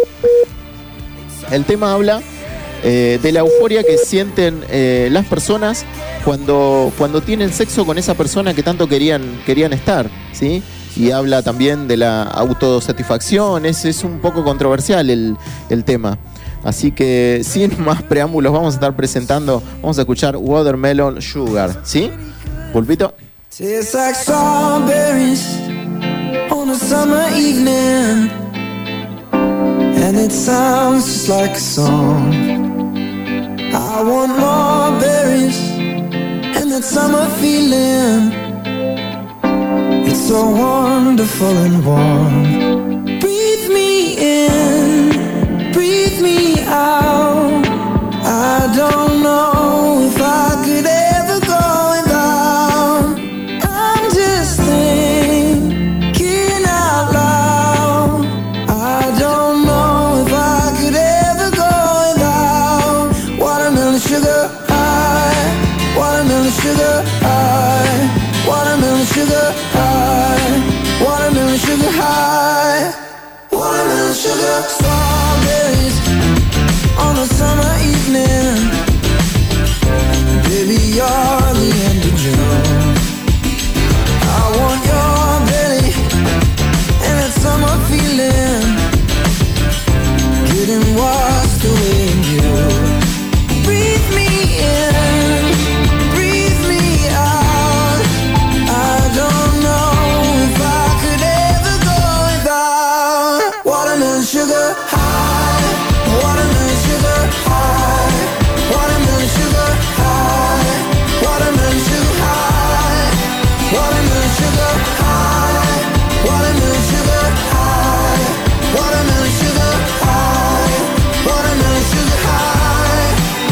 El tema habla de la euforia que sienten las personas cuando tienen sexo con esa persona que tanto querían estar, ¿sí? Y habla también de la autosatisfacción. Es un poco controversial el tema. Así que sin más preámbulos vamos a estar presentando, vamos a escuchar Watermelon Sugar, ¿sí? Pulpito. Tastes like strawberries on a summer evening, and it sounds just like a song. I want more berries and that summer feeling. It's so wonderful and warm. Breathe me in, breathe me out. I don't know if I could ever go without. strawberries on a summer evening. Baby, you're the end of June. I want your belly and that summer feeling, getting washed away in you. Breathe me in, breathe me out. I don't know if I could ever go without watermelon sugar high, watermelon sugar high, watermelon sugar high, watermelon sugar high, watermelon sugar high, watermelon sugar high, watermelon sugar high, watermelon sugar high.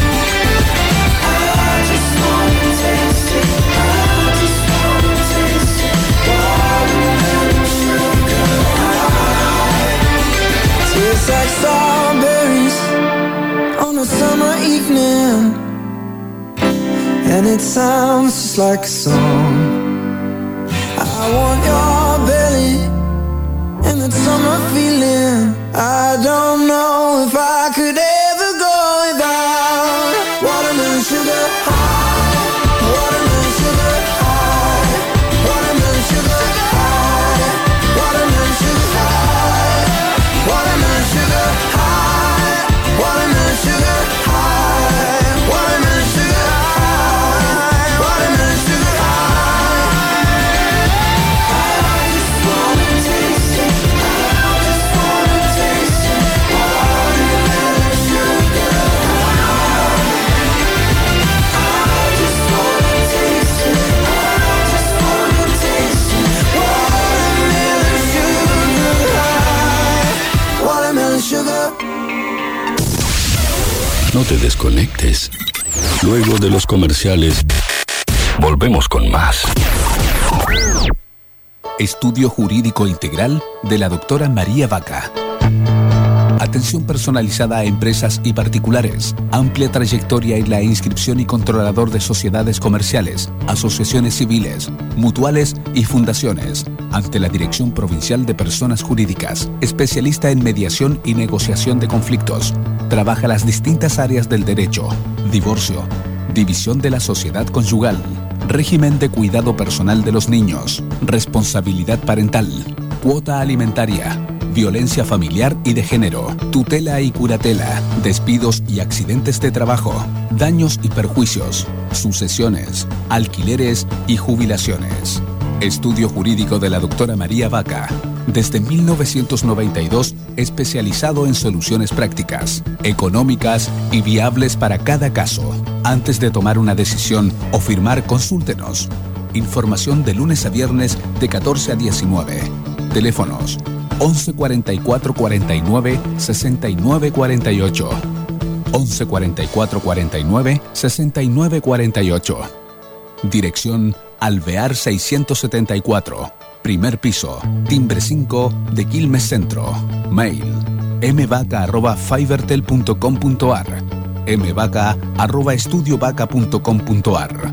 I just wanna taste it, I just wanna taste it, watermelon sugar high. Tastes like strawberries on a summer evening, and it sounds just like a song. I want your belly and that summer feeling. I don't know if I could ever go without watermelon sugar high, watermelon sugar high, watermelon sugar high, watermelon sugar high, watermelon sugar high, watermelon sugar high, watermelon sugar high, watermelon sugar high. I just wanna taste it, I just wanna taste it, watermelon sugar high. I just wanna taste it, I just wanna taste it, watermelon sugar high, watermelon sugar. No te desconectes. Luego de los comerciales, volvemos con más. Estudio Jurídico Integral de la doctora María Vaca. Atención personalizada a empresas y particulares. Amplia trayectoria en la inscripción y controlador de sociedades comerciales, asociaciones civiles, mutuales y fundaciones. Ante la Dirección Provincial de Personas Jurídicas. Especialista en mediación y negociación de conflictos. Trabaja las distintas áreas del derecho. Divorcio. División de la sociedad conyugal. Régimen de cuidado personal de los niños. Responsabilidad parental. Cuota alimentaria. Violencia familiar y de género, tutela y curatela, despidos y accidentes de trabajo, daños y perjuicios, sucesiones, alquileres y jubilaciones. Estudio Jurídico de la doctora María Vaca. Desde 1992, especializado en soluciones prácticas, económicas y viables para cada caso. Antes de tomar una decisión o firmar, consúltenos. Información de lunes a viernes de 14 a 19. Teléfonos 11 44 49 69 48. 11 44 49 69 48. Dirección Alvear 674. Primer piso, timbre 5 de Quilmes Centro. Mail mvaca@fivertel.com.ar, mvaca@estudiovaca.com.ar.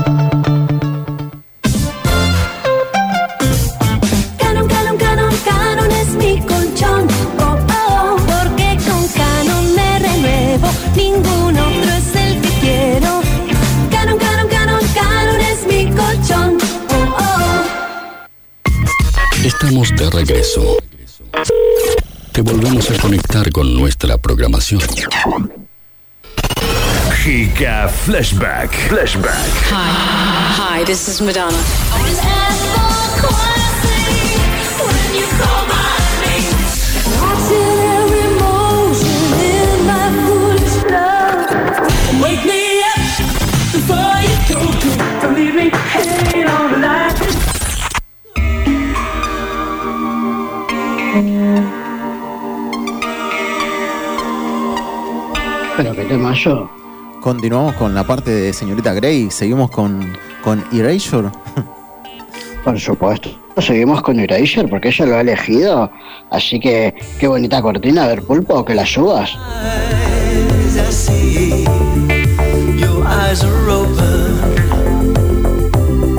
Canon es mi colchón, oh, oh, porque con Canon me renuevo, ningún otro es el que quiero. Canon es mi colchón, oh, oh. Estamos de regreso. Te volvemos a conectar con nuestra programación. Giga Flashback. Hi, this is Madonna. Wake me up before you go. Don't leave me hanging on the line. Pero qué tema yo. Continuamos con la parte de Señorita Grey. Seguimos con Erasure. Por supuesto. Seguimos con Erasure porque ella lo ha elegido. Así que qué bonita cortina. A ver, Pulpo, que la subas. I see your eyes are open.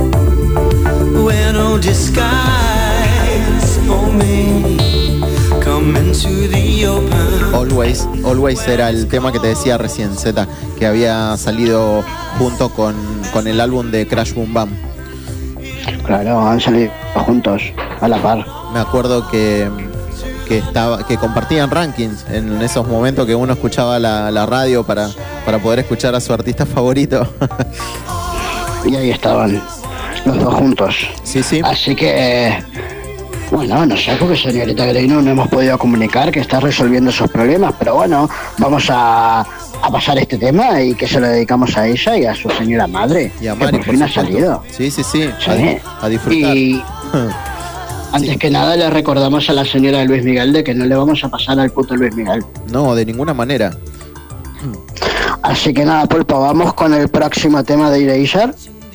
Wear no disguise for me. Come come into the open. Always era el tema que te decía recién, Z, que había salido junto con el álbum de Crash Boom Bam. Claro, han salido juntos, a la par. Me acuerdo que compartían rankings en esos momentos que uno escuchaba la radio para poder escuchar a su artista favorito. Y ahí estaban los dos juntos. Sí, sí. Así que, bueno, no sé, porque señorita Grey no hemos podido comunicar que está resolviendo esos problemas, pero bueno, vamos a pasar este tema y que se lo dedicamos a ella y a su señora madre. Y a Mari, que por fin ha salido. Sí. Sí. A disfrutar. Y antes que nada le recordamos a la señora de Luis Miguel de que no le vamos a pasar al puto Luis Miguel. No, de ninguna manera. Así que nada, Pulpo, vamos con el próximo tema de Erasure.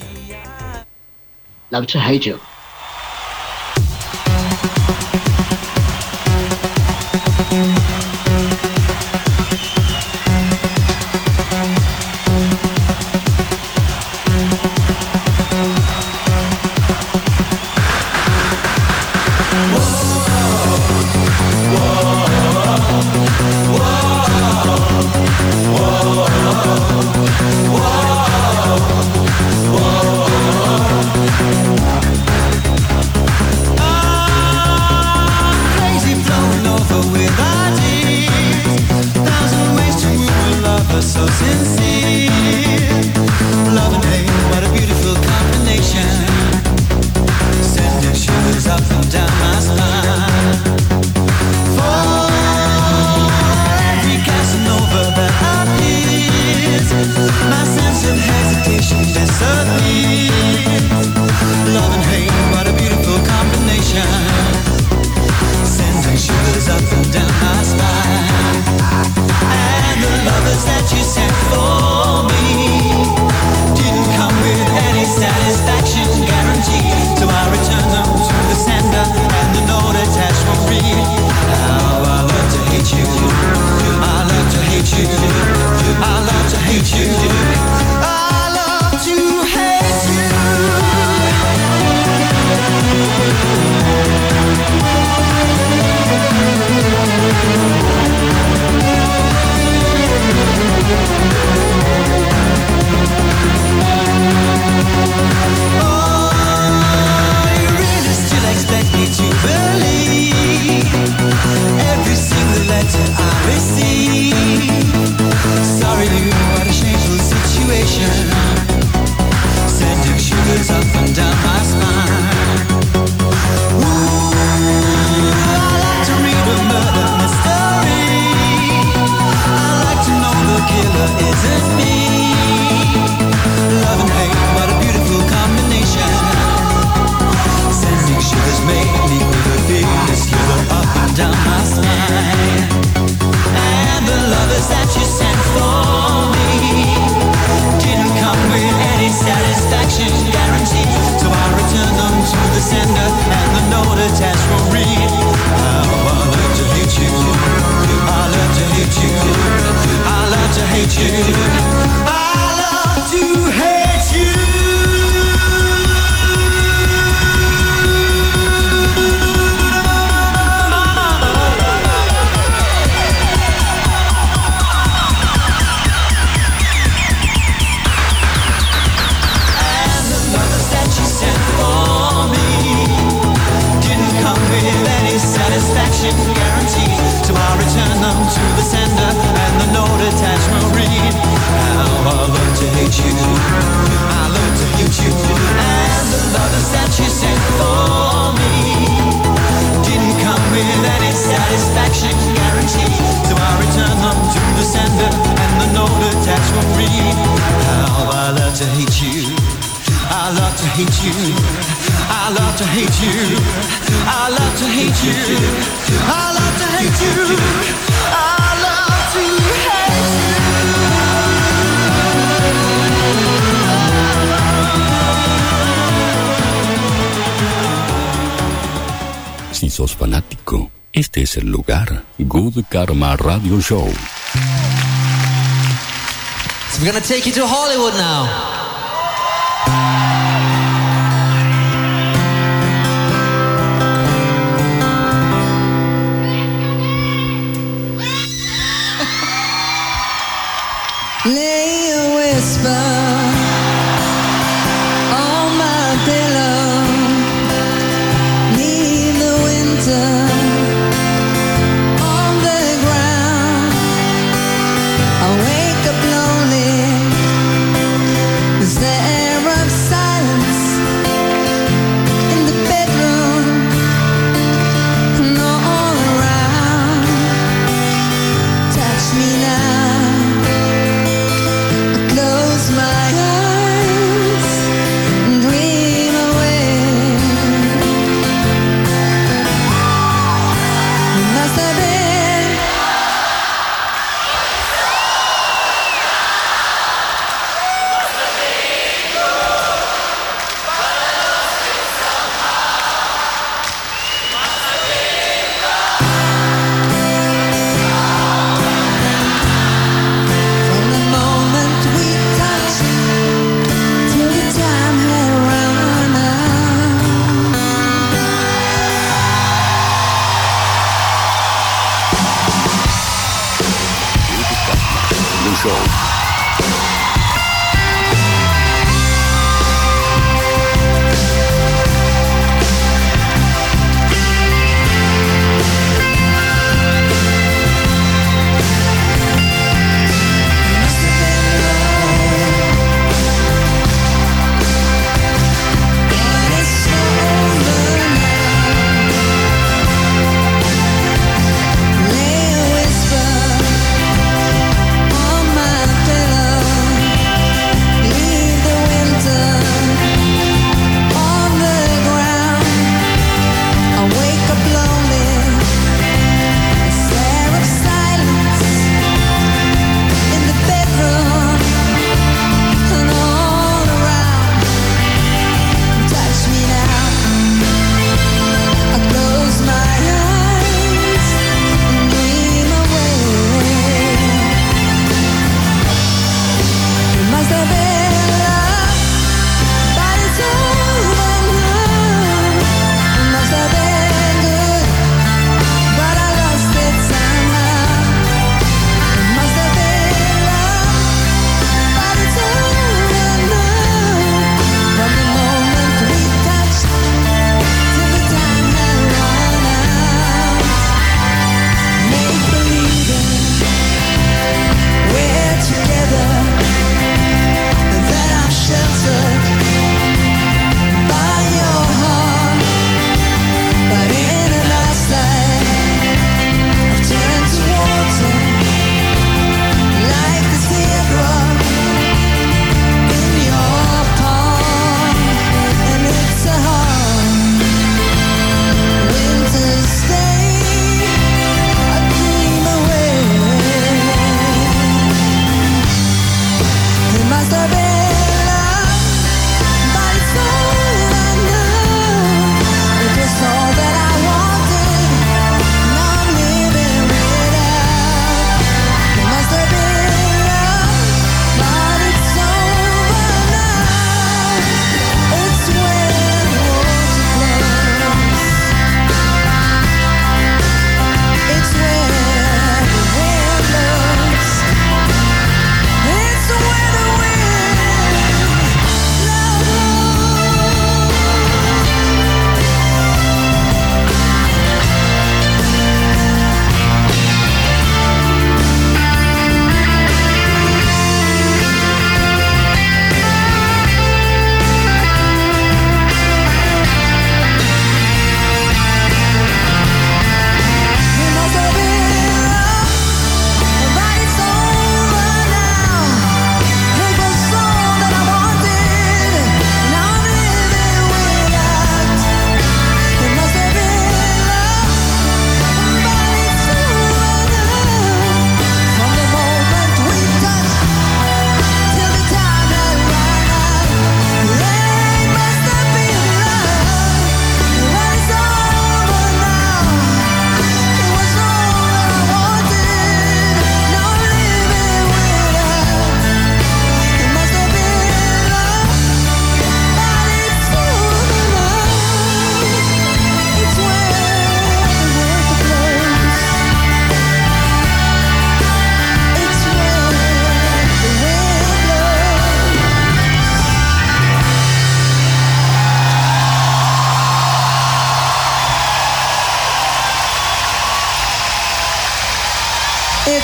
Love to Hate You. So sincere, love and hate, what a beautiful combination. Sending shivers up and down my spine. For every Casanova that appears, my sense of hesitation disappears. Love and hate, what a beautiful combination. Sending shivers up and down my spine. And the lovers that you sent for me didn't come with any satisfaction guarantee. So I returned them to the sender and the note attached will read, how I love to hate you, I love to hate you, I love to hate you, I love to hate you. Every single letter I receive. Sorry, what a shameful situation. Sending shivers up and down my spine. Ooh, I like to read a murder mystery. I like to know the killer isn't me. Love and hate, what a beautiful combination. Sending shivers make me feel this shiver up and down my spine. And the lovers that you sent for me didn't come with any satisfaction guarantee. So I returned them to the sender and the note attached will read, how I love to hate you, I love to hate you, I love to hate you, I love to hate you. Satisfaction guarantee. So I return them to the sender and the note attached will read, how I love to hate you, I love to hate you. And the lovers that you sent for me didn't come with any satisfaction guarantee. So I return them to the sender and the note attached will read, how I love to hate you, I love to hate you, I love to hate you, I love to hate you, I love to hate you, I love to hate you. Si sos fanático, este es el lugar. Good Karma Radio Show. So we're gonna take you to Hollywood now.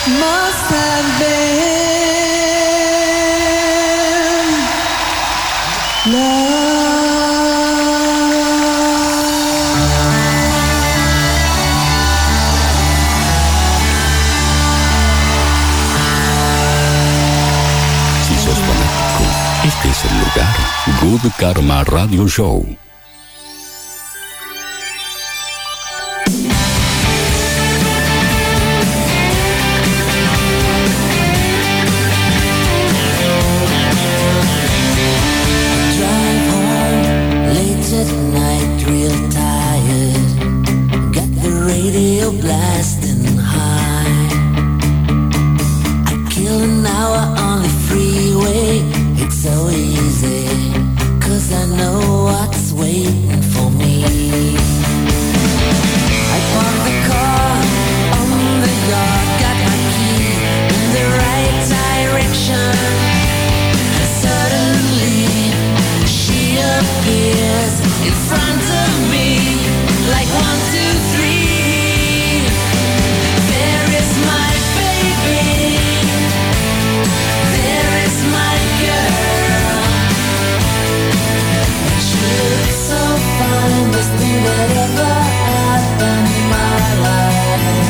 must have been Si sos fanático, este es el lugar. Good Karma Radio Show. drive home late at night, real tired. Got the radio blasting high. I kill an hour on the freeway. It's so easy, 'cause I know what's waiting for me. I park the car on the yard, got my key in the right direction. Suddenly, she appears in front of me, like 1, 2, 3. There is my baby. There is my girl. She looks so fine, best thing that ever happened in my life.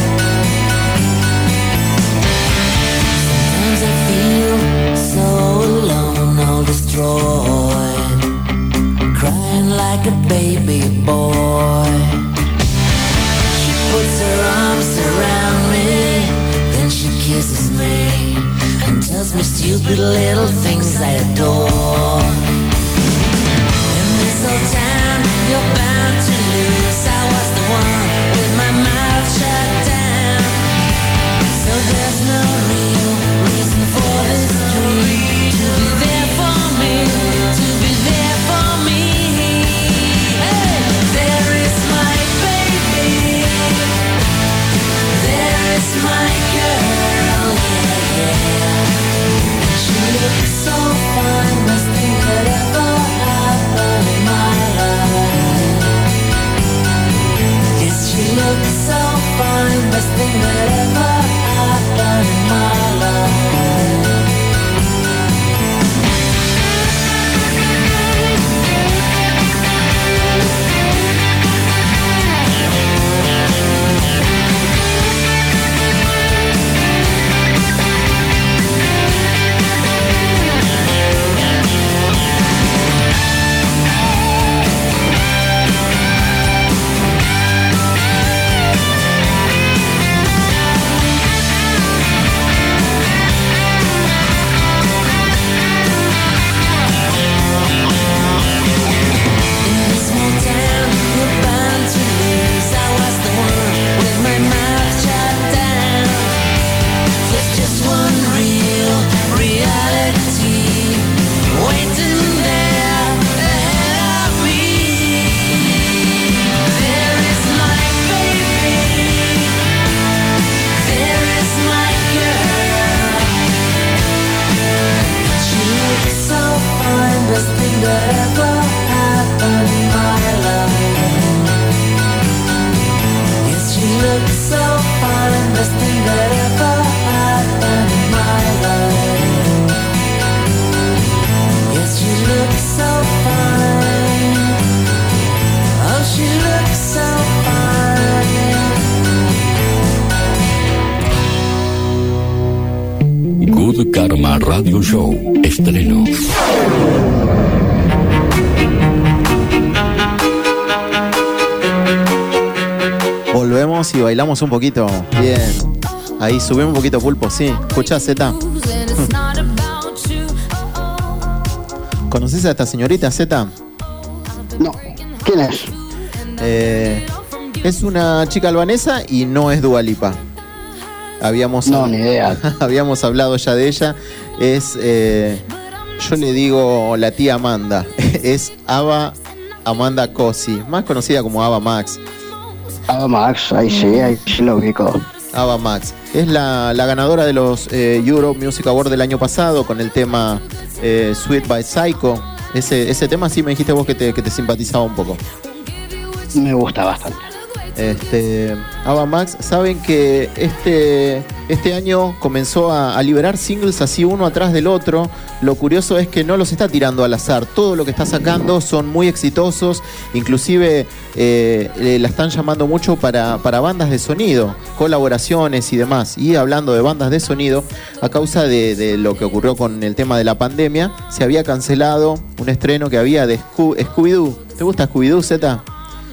Sometimes I feel so alone, all destroyed, crying like a baby boy. She puts her arms around me, then she kisses me and tells me stupid little things I adore. In this old town, you're bound to lose. I was the one with my mouth shut down. So there's no real reason for this dream to be there for me, to be there for me. Hey, there is my baby. There is my girl, yeah, yeah. She looks so fine, best thing that ever happened in my life. Yes, she looks so fine, best thing that ever happened in my life. In this small town, you're bound to lose. I was the one with my mouth shut down. There's just one real reality waiting there ahead of me. There is my baby. There is my girl. She looks so fine, best thing that ever happened in my life. Yes, she looks so fine, best thing that ever happened in my life. Yes, she looks so fine. Oh, she looks so fine. Good Karma Radio Show. Estreno. Volvemos y bailamos un poquito. Bien. Ahí subimos un poquito, Pulpo, sí. ¿Escuchá, Z? ¿Conoces a esta señorita, Z? No. ¿Quién es? Es una chica albanesa y no es Dua Lipa. No, ni idea. Habíamos hablado ya de ella. Es, yo le digo la tía Amanda. Es Ava Amanda Cosi, más conocida como Ava Max. Ava Max, ahí sí lo ubico. Ava Max. Es la ganadora de los Europe Music Awards del año pasado con el tema Sweet by Psycho. Ese tema sí me dijiste vos que te simpatizaba un poco. Me gusta bastante. Ava Max, saben que este año comenzó a liberar singles así uno atrás del otro. Lo curioso es que no los está tirando al azar. Todo lo que está sacando son muy exitosos. Inclusive la están llamando mucho para bandas de sonido, colaboraciones y demás. Y hablando de bandas de sonido, a causa de lo que ocurrió con el tema de la pandemia, se había cancelado un estreno que había de Scooby-Doo. ¿Te gusta Scooby-Doo, Zeta?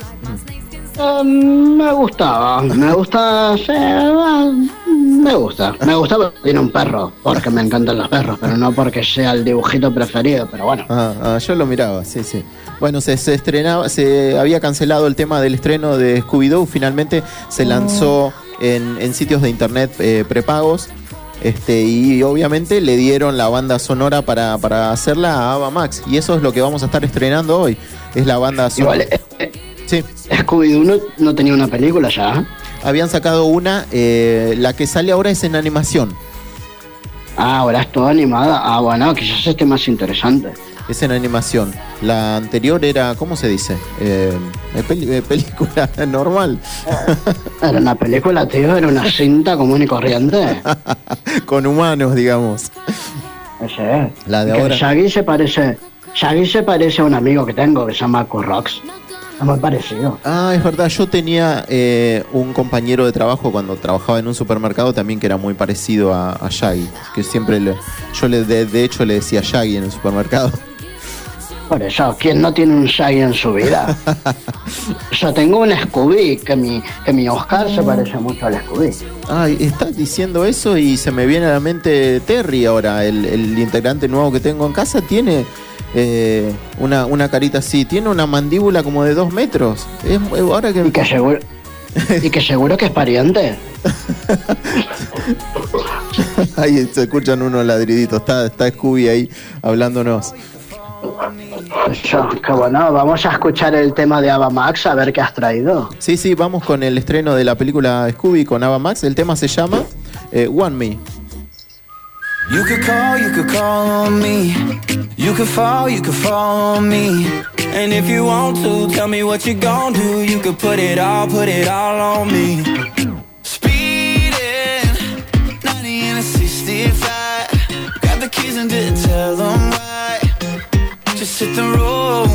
Me gusta, sí, me gusta porque tiene un perro, porque me encantan los perros, pero no porque sea el dibujito preferido, pero bueno. Yo lo miraba, sí. Bueno, se estrenaba, se había cancelado el tema del estreno de Scooby-Doo, finalmente se lanzó en sitios de internet prepagos. Y obviamente le dieron la banda sonora para hacerla a Ava Max, y eso es lo que vamos a estar estrenando hoy, es la banda sonora. Igual, sí. Scooby-Doo no tenía una película ya. Habían sacado una, la que sale ahora es en animación. Ahora es toda animada. Bueno, quizás esté más interesante. Es en animación. La anterior era, ¿cómo se dice? Película normal. Era una película, tío, era una cinta común y corriente. Con humanos, digamos. Ese es. La de que ahora. Shaggy se parece a un amigo que tengo que se llama Kurrox. Es muy parecido. Es verdad, yo tenía un compañero de trabajo cuando trabajaba en un supermercado también que era muy parecido a Shaggy, que siempre de hecho le decía Shaggy en el supermercado. Por eso, ¿quién no tiene un Shaggy en su vida? Yo tengo un Scooby, que mi Oscar se parece mucho al Scooby. Estás diciendo eso y se me viene a la mente Terry ahora, el integrante nuevo que tengo en casa, tiene una carita así, tiene una mandíbula como de 2 metros. Ahora que... Y que seguro que es pariente. Ahí se escuchan unos ladriditos, está Scooby ahí hablándonos. Qué bueno, vamos a escuchar el tema de Ava Max, a ver qué has traído. Sí, vamos con el estreno de la película Scooby con Ava Max. El tema se llama Want Me. You could call on me. You could fall on me. And if you want to, tell me what you gon' do. You could put it all on me. Speeding, 90 and a 65. Got the keys and didn't tell them why. Just hit the road.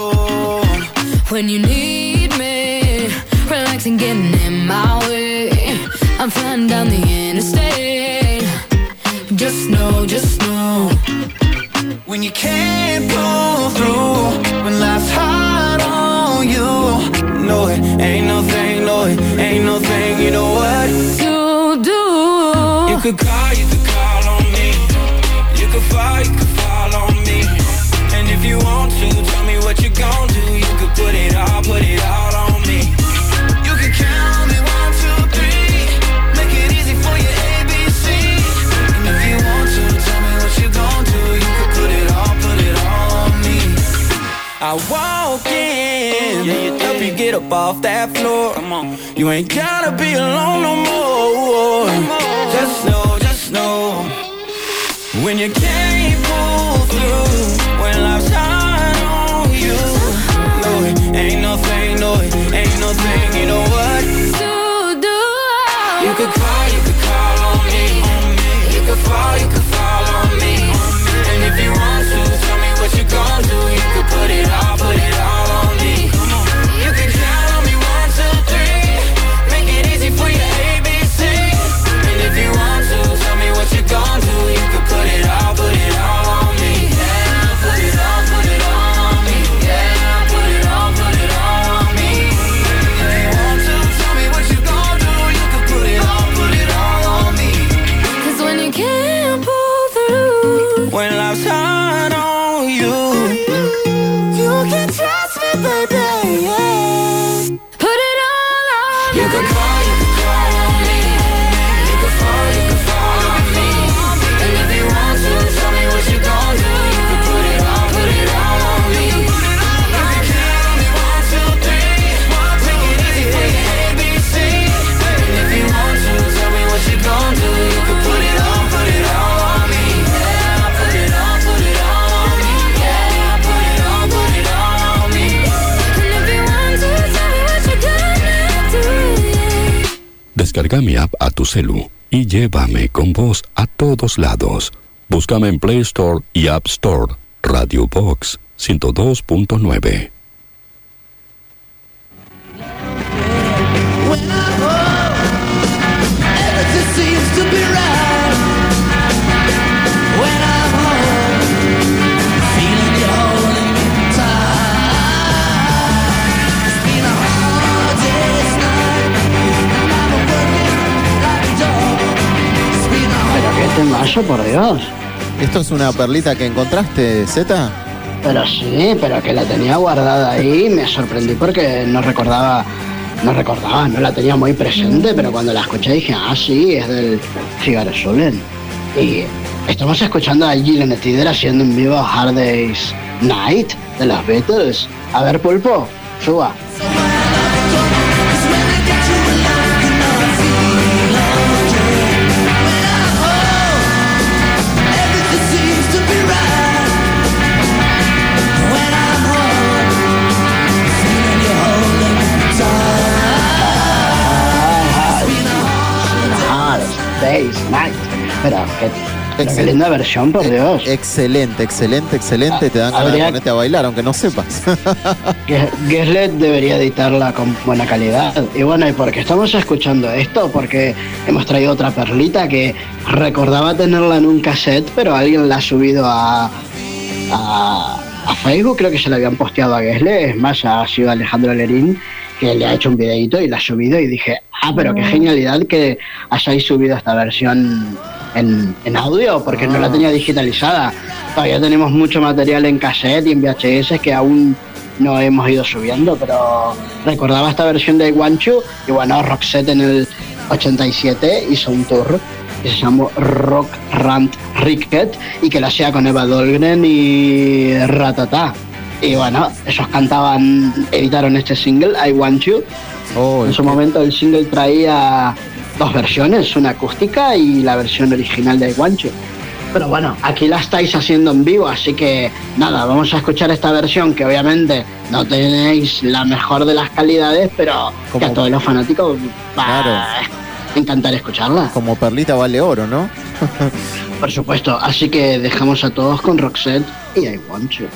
When you need me, relaxing, getting in my way. I'm flying down the interstate. Just know. When you can't pull through, when life's hard on you, no, it ain't no thing, you know what to do. You could call on me. You could fall on me. And if you want to, tell me what you gon' do. You could put it all on me. You can count on me, 1, 2, 3. Make it easy for you, ABC. And if you want to, tell me what you gon' do. You could put it all on me. I walk in, help you get up off that floor. Come on, you ain't gotta be alone no more. Just know, when you can't pull through, when life's hard on you, no, it ain't no thing, you know what To do. You could call on me. You could fall on me. And if you want to, tell me what you gon' do. You could put it all on me. You can count on me, 1, 2, 3. Make it easy for you, ABC. And if you want to, tell me what you gon' do. You could put it all on me. Yeah, put it all on me. Yeah, put it all on me. If you want Descarga mi app a tu celu y llévame con vos a todos lados. Búscame en Play Store y App Store. Radio Box 102.9. Temazo, por Dios. ¿Esto es una perlita que encontraste, Zeta? Pero sí, pero que la tenía guardada ahí, me sorprendí porque no la tenía muy presente, pero cuando la escuché dije, sí, es del Figaro Solen. Y estamos escuchando a Gillen Tider haciendo en vivo Hard Day's Night de los Beatles. A ver, Pulpo, suba. Night. Pero qué linda versión, por Dios. Excelente. Te dan ganas de ponerte a bailar, aunque no sepas. Gessle debería editarla con buena calidad. Y bueno, ¿y por qué estamos escuchando esto? Porque hemos traído otra perlita que recordaba tenerla en un cassette, pero alguien la ha subido a Facebook. Creo que se la habían posteado a Gessle. Es más, ha sido Alejandro Lerín que le ha hecho un videito y la ha subido, y dije, pero qué genialidad que hayáis subido esta versión en audio, porque no la tenía digitalizada. Todavía tenemos mucho material en cassette y en VHS que aún no hemos ido subiendo, pero recordaba esta versión de I Want You. Y bueno, Roxette en el 87 hizo un tour que se llamó Rock Rant Ricket y que lo hacía con Eva Dahlgren y Ratata. Y bueno, ellos editaron este single, I Want You. En su momento el single traía dos versiones, una acústica y la versión original de I Want You. Pero bueno, aquí la estáis haciendo en vivo, así que nada, vamos a escuchar esta versión que obviamente no tenéis la mejor de las calidades, pero que a todos los fanáticos va a encantar escucharla. Como perlita vale oro, ¿no? Por supuesto, así que dejamos a todos con Roxette y I Want You.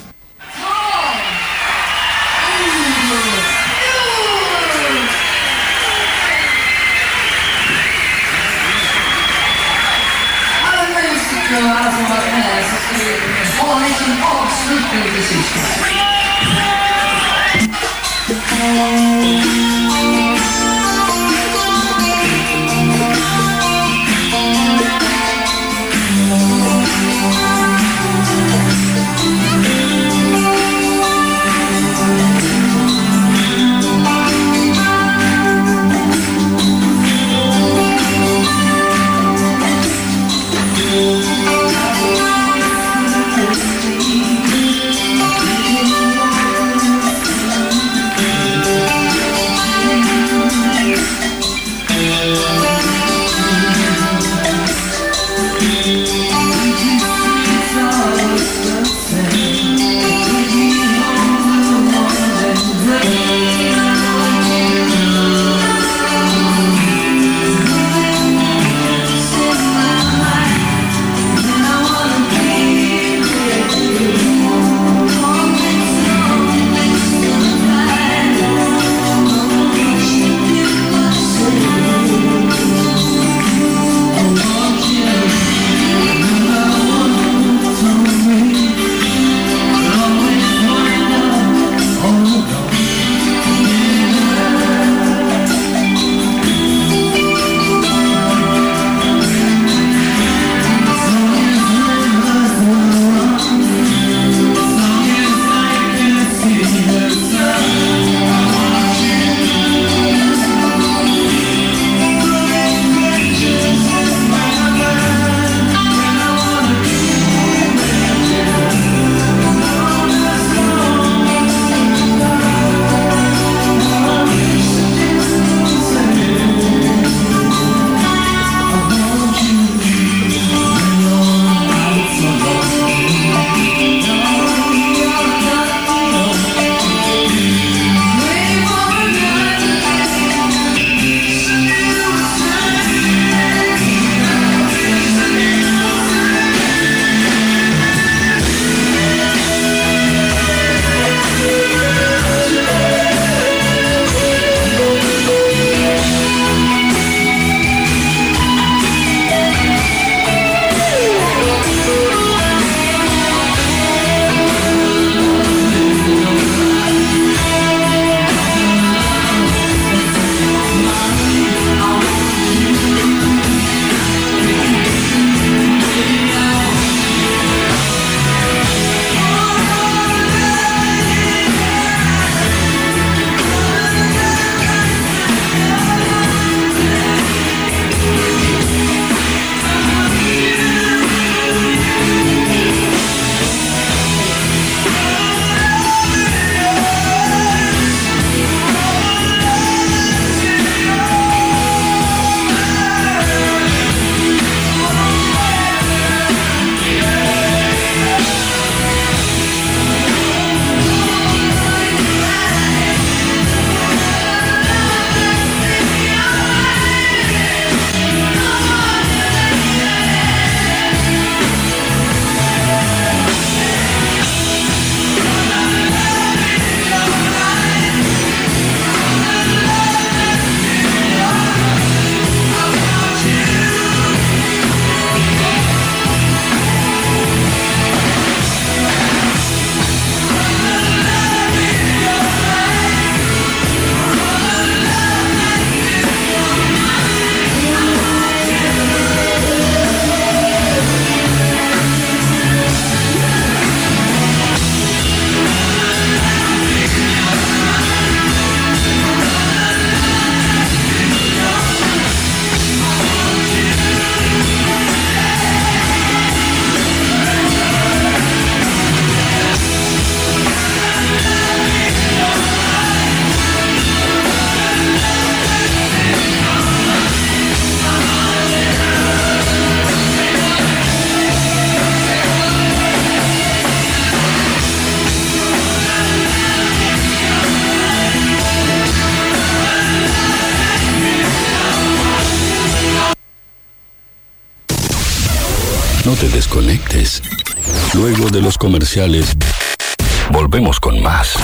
te desconectes. Luego de los comerciales, volvemos con más.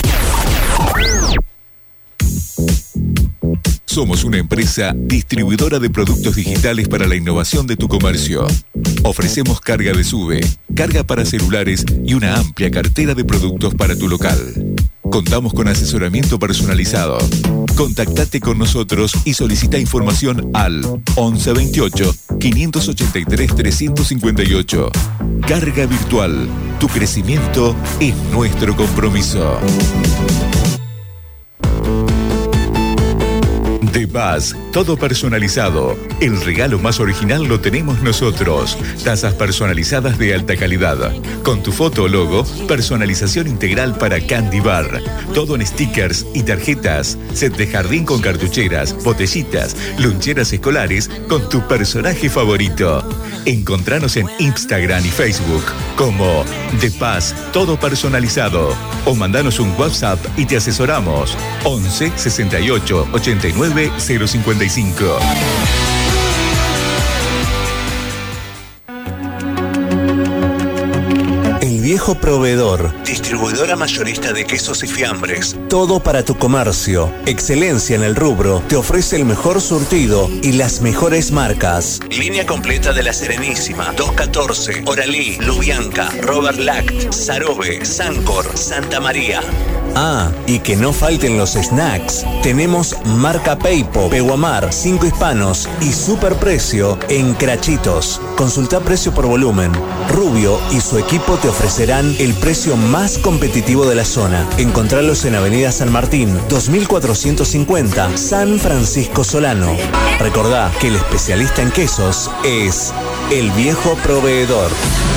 Somos una empresa distribuidora de productos digitales para la innovación de tu comercio. Ofrecemos carga de SUBE, carga para celulares y una amplia cartera de productos para tu local. Contamos con asesoramiento personalizado. Contactate con nosotros y solicita información al 1128 583 358. Carga virtual. Tu crecimiento es nuestro compromiso. The Buzz, todo personalizado. El regalo más original lo tenemos nosotros. Tazas personalizadas de alta calidad. Con tu foto o logo, personalización integral para Candy Bar. Todo en stickers y tarjetas. Set de jardín con cartucheras, botellitas, loncheras escolares con tu personaje favorito. Encontranos en Instagram y Facebook como The Buzz, todo personalizado. O mandanos un WhatsApp y te asesoramos. 11 68 89 055. El Viejo Proveedor, distribuidora mayorista de quesos y fiambres. Todo para tu comercio. Excelencia en el rubro. Te ofrece el mejor surtido y las mejores marcas. Línea completa de La Serenísima, 214, Oralí, Lubianca, Robert Lact, Sarobe, Sancor, Santa María. Ah, y que no falten los snacks. Tenemos marca Peipo, Peguamar, 5 Hispanos y superprecio en Crachitos. Consulta precio por volumen. Rubio y su equipo te ofrecerán el precio más competitivo de la zona. Encontralos en Avenida San Martín, 2450, San Francisco Solano. Recordá que el especialista en quesos es El Viejo Proveedor.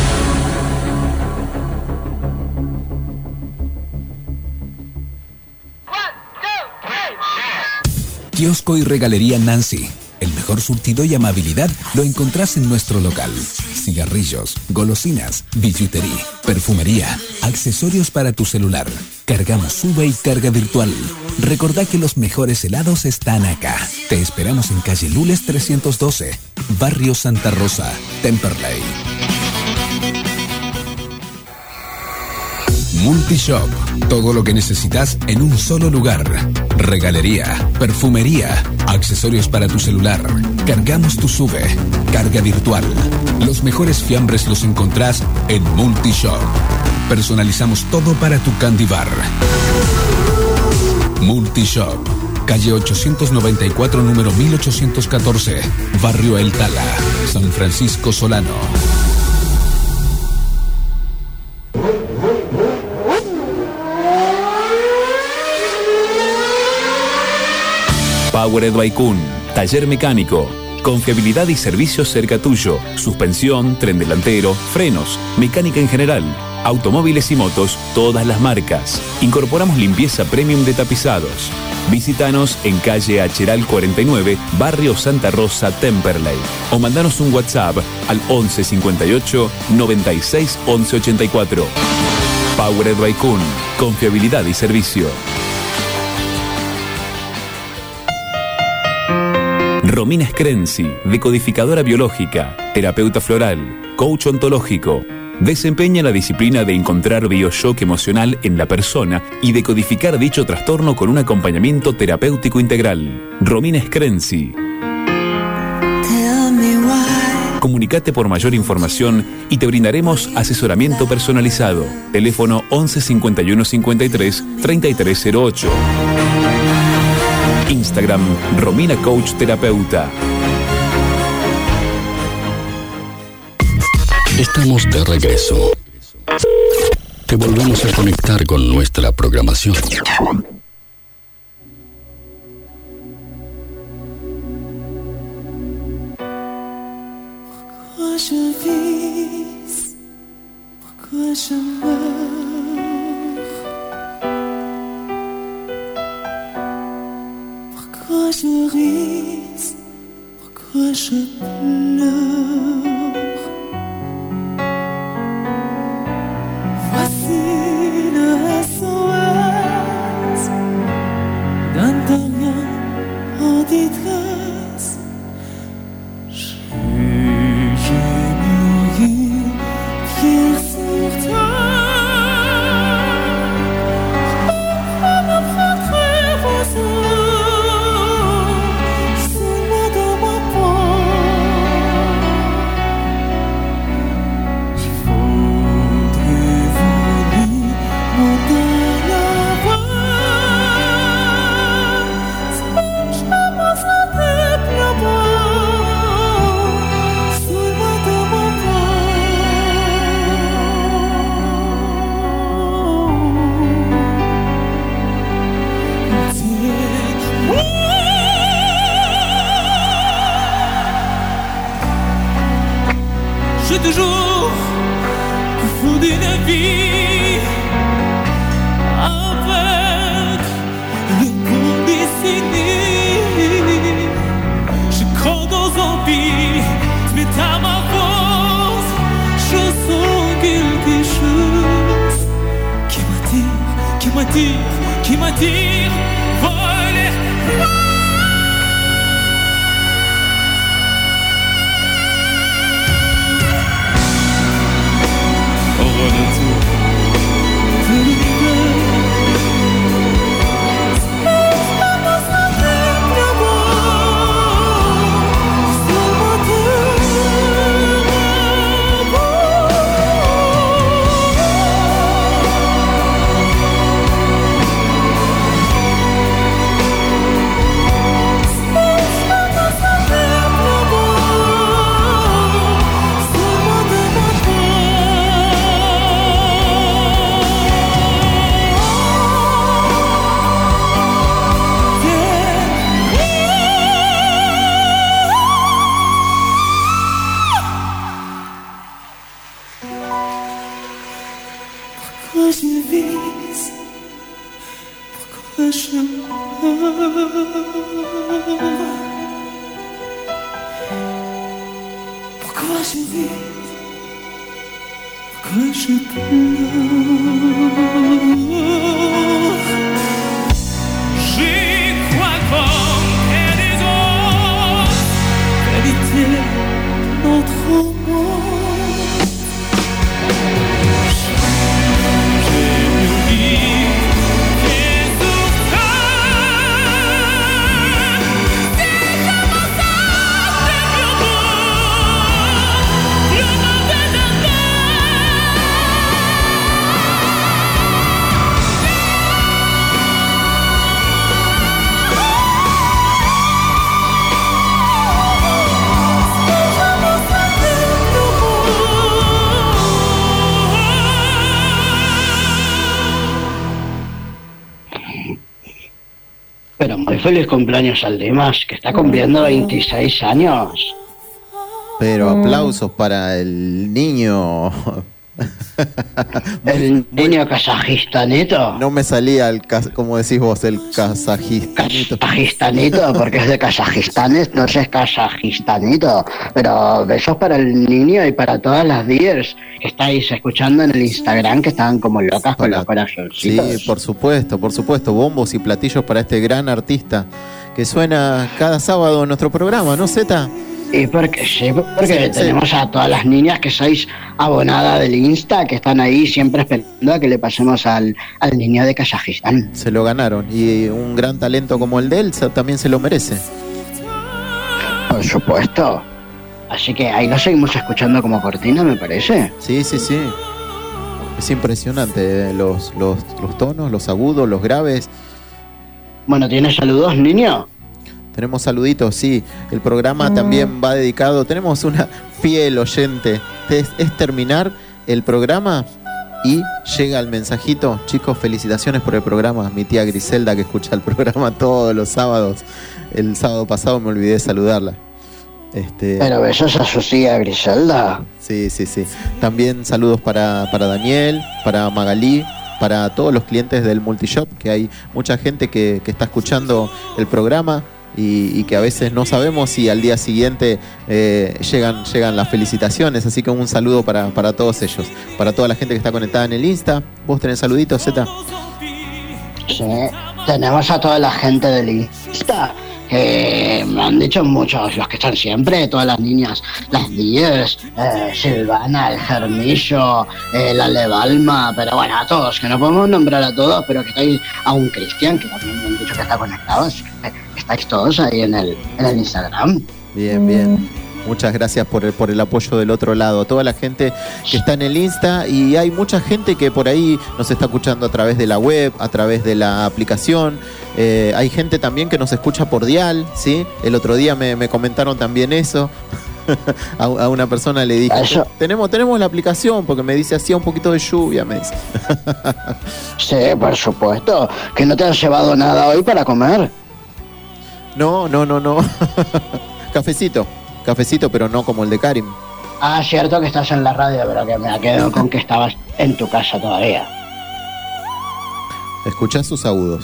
Kiosco y Regalería Nancy. El mejor surtido y amabilidad lo encontrás en nuestro local. Cigarrillos, golosinas, billutería, perfumería, accesorios para tu celular. Cargamos SUBE y carga virtual. Recordá que los mejores helados están acá. Te esperamos en calle Lules 312, Barrio Santa Rosa, Temperley. Multishop. Todo lo que necesitas en un solo lugar. Regalería, perfumería, accesorios para tu celular. Cargamos tu SUBE. Carga virtual. Los mejores fiambres los encontrás en Multishop. Personalizamos todo para tu Candy Bar. Multishop. Calle 894, número 1814. Barrio El Tala, San Francisco Solano. Powered by Kuhn, taller mecánico, confiabilidad y servicios cerca tuyo, suspensión, tren delantero, frenos, mecánica en general, automóviles y motos, todas las marcas. Incorporamos limpieza premium de tapizados. Visítanos en calle Acheral 49, Barrio Santa Rosa, Temperley. O mandanos un WhatsApp al 11 58 96 11 84. Powered by Kuhn, confiabilidad y servicio. Romina Screnzi, decodificadora biológica, terapeuta floral, coach ontológico. Desempeña la disciplina de encontrar bioshock emocional en la persona y decodificar dicho trastorno con un acompañamiento terapéutico integral. Romina Screnzi. Comunicate por mayor información y te brindaremos asesoramiento personalizado. Teléfono 11 51 53 3308. Instagram, Romina Coach Terapeuta. Estamos de regreso. Te volvemos a conectar con nuestra programación. Pourquoi je vis, pourquoi je meurs, pourquoi je ris, pourquoi je pleure. Voici le SOS d'un dernier en détresse. J'ai jamais rien m'attire, voler. Au retour de l'hiver. Pourquoi je vis? Pourquoi je pleure? J'y crois comme et des autres, vérité, notre amour. Pero muy feliz cumpleaños al Dimas, que está cumpliendo 26 años. Pero aplausos para el niño. El niño kazajistanito. No me salía como decís vos, el kazajistanito. Kazajistanito, porque es de Kazajistán, no es kazajistanito. Pero besos para el niño y para todas las dears que estáis escuchando en el Instagram, que estaban como locas con los corazoncitos. Sí, por supuesto. Bombos y platillos para este gran artista que suena cada sábado en nuestro programa, ¿no, Zeta? Y porque tenemos a todas las niñas que sois abonada del Insta, que están ahí siempre esperando a que le pasemos al niño de Kazajistán. Se lo ganaron, y un gran talento como el de él también se lo merece. Por supuesto. Así que ahí lo seguimos escuchando como cortina, me parece. Sí. Es impresionante los tonos, los agudos, los graves. Bueno, ¿tienes saludos, niño? Tenemos saluditos, sí. El programa también va dedicado. Tenemos una fiel oyente. Es terminar el programa y llega el mensajito. Chicos, felicitaciones por el programa. Mi tía Griselda, que escucha el programa todos los sábados. El sábado pasado me olvidé de saludarla. Pero besos a su tía Griselda. Sí. También saludos para Daniel, para Magalí, para todos los clientes del Multishop, que hay mucha gente que está escuchando el programa. Y que a veces no sabemos si al día siguiente llegan las felicitaciones, así que un saludo para todos ellos, para toda la gente que está conectada en el Insta. ¿Vos tenés saluditos, Zeta? Sí, tenemos a toda la gente del Insta, que me han dicho muchos, los que están siempre, todas las niñas, las Díez, Silvana, el Germillo, la Levalma, pero bueno, a todos, que no podemos nombrar a todos, pero que estáis, a un Cristian, que también me han dicho que está conectado, así que estáis todos ahí en el Instagram. Bien. Muchas gracias por el apoyo del otro lado. Toda la gente que está en el Insta, y hay mucha gente que por ahí nos está escuchando a través de la web, a través de la aplicación. Hay gente también que nos escucha por dial, ¿sí? El otro día me comentaron también eso. A una persona le dije, tenemos la aplicación, porque me dice, hacía un poquito de lluvia, me dice. Sí, por supuesto. ¿Que no te has llevado nada hoy para comer? No. Cafecito, pero no como el de Karim. Ah, cierto que estás en la radio, pero que me quedo con que estabas en tu casa todavía. Escuchá sus agudos.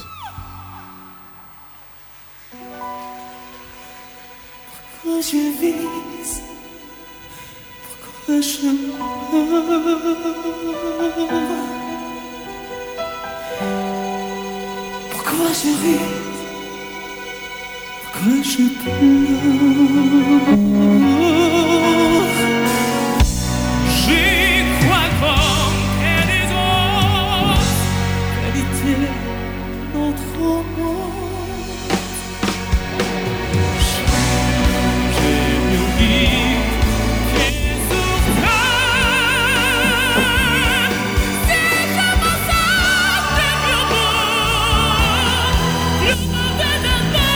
Pourquoi je vis? Pourquoi je meurs? Pourquoi je vis? Pourquoi je pleure? J'y crois comme elle est autres, qualité notre monde. J'ai mieux dit qu'il souffre. C'est comme ça, c'est plus beau, plus beau que demain.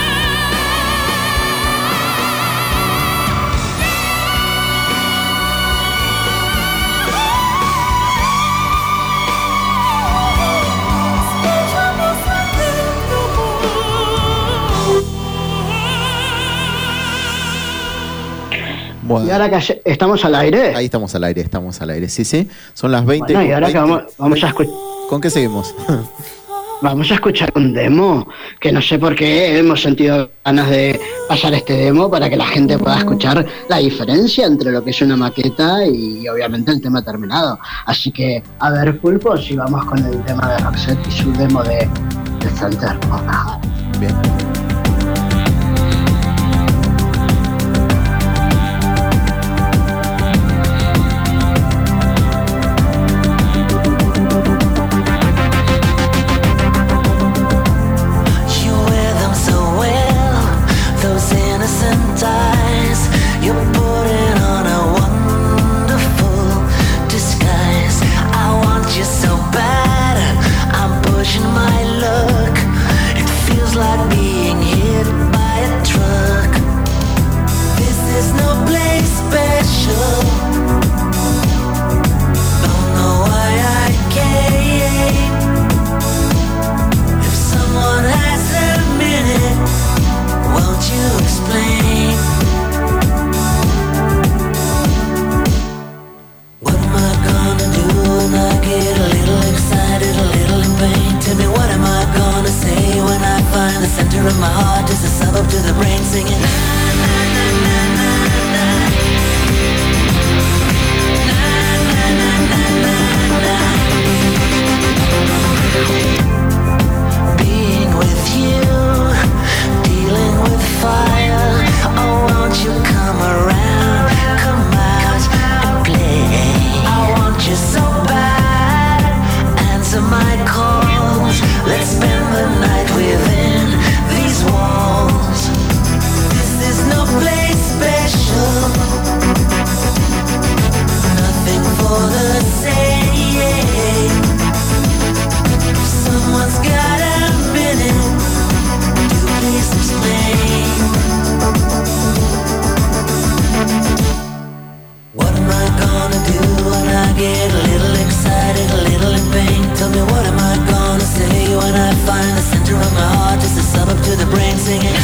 Bueno. Y ahora que estamos al aire. Ahí estamos al aire, sí, sí. Son las 20. Bueno, y ahora que 20. vamos a escuchar. ¿Con qué seguimos? Vamos a escuchar un demo, que no sé por qué hemos sentido ganas de pasar este demo para que la gente pueda escuchar la diferencia entre lo que es una maqueta y obviamente el tema terminado. Así que, a ver, Pulpo, si vamos con el tema de Roxette y su demo de Center of the Heart. Bien. You wear them so well, those innocent eyes. You're putting on a wonderful disguise. I want you so bad, I'm pushing my luck. It feels like being hit by a truck. This is no place special. Don't know why I came. If someone has a minute, won't you explain? What am I gonna do when I get a little excited, a little in pain? Tell me, what am I gonna say when I find the center of my heart is a suburb to the brain singing? Being with you, dealing with fire. Oh, won't you come around, come out and play? I want you so bad, answer my calls. Let's spend the night within these walls. This is no place special, nothing for the sake. Someone's got a minute, do please explain. What am I gonna do when I get a little excited, a little in pain? Tell me, what am I gonna say when I find the center of my heart is a suburb to the brain singing?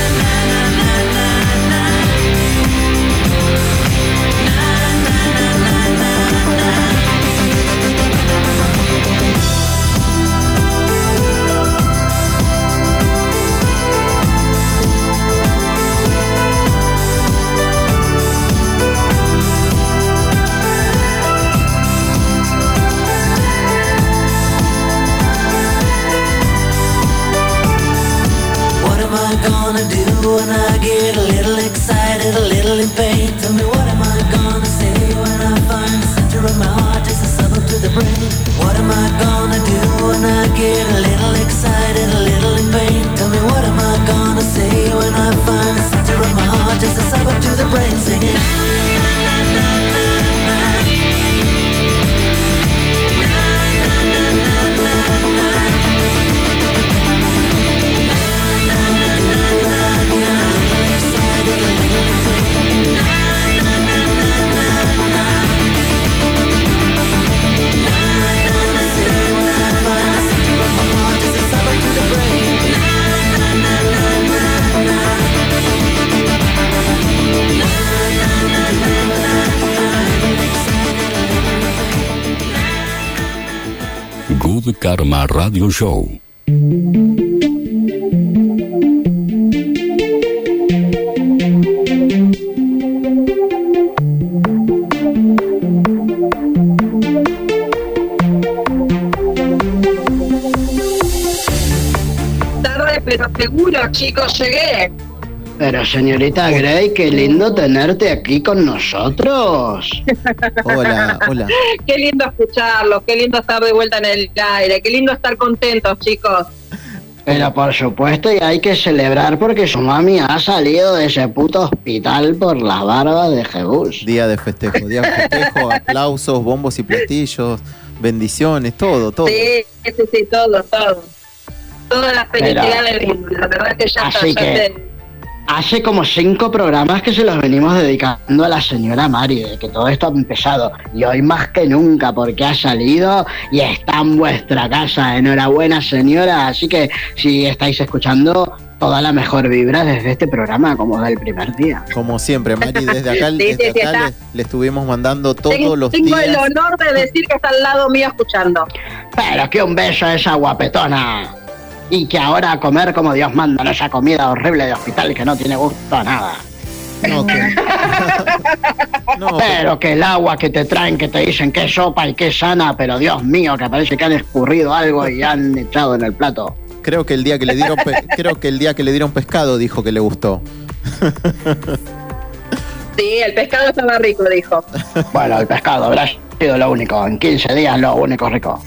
What am I gonna do when I get a little excited, a little in pain? Tell me, what am I gonna say when I find the center of my heart is a suburb to the brain? What am I gonna do when I get a little excited, a little in pain? Tell me, what am I gonna say when I find the center of my heart is a suburb to the brain singing? Good Karma Radio Show. pero seguro, chicos, llegué. Pero señorita Grey, qué lindo tenerte aquí con nosotros. Hola, hola. Qué lindo escucharlos, qué lindo estar de vuelta en el aire, qué lindo estar contentos, chicos. Pero por supuesto, y hay que celebrar porque su mami ha salido de ese puto hospital por la barba de Jebus. Día de festejo, aplausos, bombos y platillos, bendiciones, todo. Sí, todo. Toda la felicidad del mundo, la verdad es que ya Así está. que hace como 5 programas que se los venimos dedicando a la señora Mari, de que todo esto ha empezado. Y hoy más que nunca, porque ha salido y está en vuestra casa. Enhorabuena, señora. Así que si estáis escuchando, toda la mejor vibra desde este programa, como del primer día. Como siempre, Mari, desde acá, le estuvimos mandando todos los Tengo días. el honor de decir que está al lado mío escuchando. Pero que un beso a esa guapetona. Y que ahora a comer como Dios manda, no esa comida horrible de hospital que no tiene gusto a nada. Pero que el agua que te traen, que te dicen que es sopa y que es sana, pero Dios mío, que parece que han escurrido algo y han echado en el plato. Creo que el día que le dieron pescado dijo que le gustó. Sí, el pescado estaba rico, dijo. Bueno, el pescado habrá sido lo único, en 15 días lo único rico.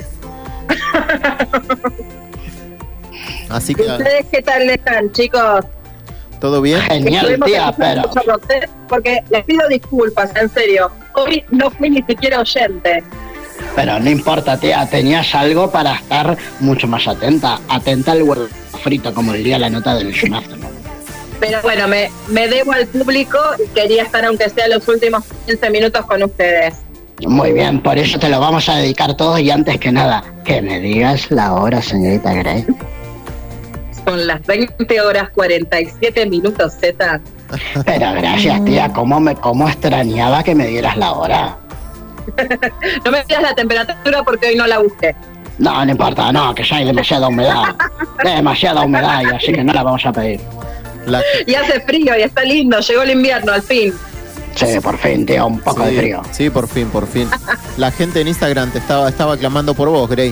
Así que ¿Ustedes qué tal están, chicos? todo bien. Genial, tía, pero porque les pido disculpas, en serio. Hoy no fui ni siquiera oyente. Pero no importa, tía, tenías algo para estar mucho más atenta. Atenta al huevo frito, como diría la nota del semáforo. Pero bueno, me debo al público y quería estar aunque sea los últimos 15 minutos con ustedes. Muy bien, por eso te lo vamos a dedicar todos y antes que nada, que me digas la hora, señorita Grey. Son las 20 horas 47 minutos, Z. Pero gracias, tía, cómo extrañaba que me dieras la hora. No me digas la temperatura porque hoy no la busqué. No, no importa, no, que ya hay demasiada humedad. Demasiada humedad, y así que no la vamos a pedir. Y hace frío y está lindo, llegó el invierno al fin. Sí, por fin, tío, un poco de frío. Sí, por fin. La gente en Instagram te estaba clamando por vos, Grey.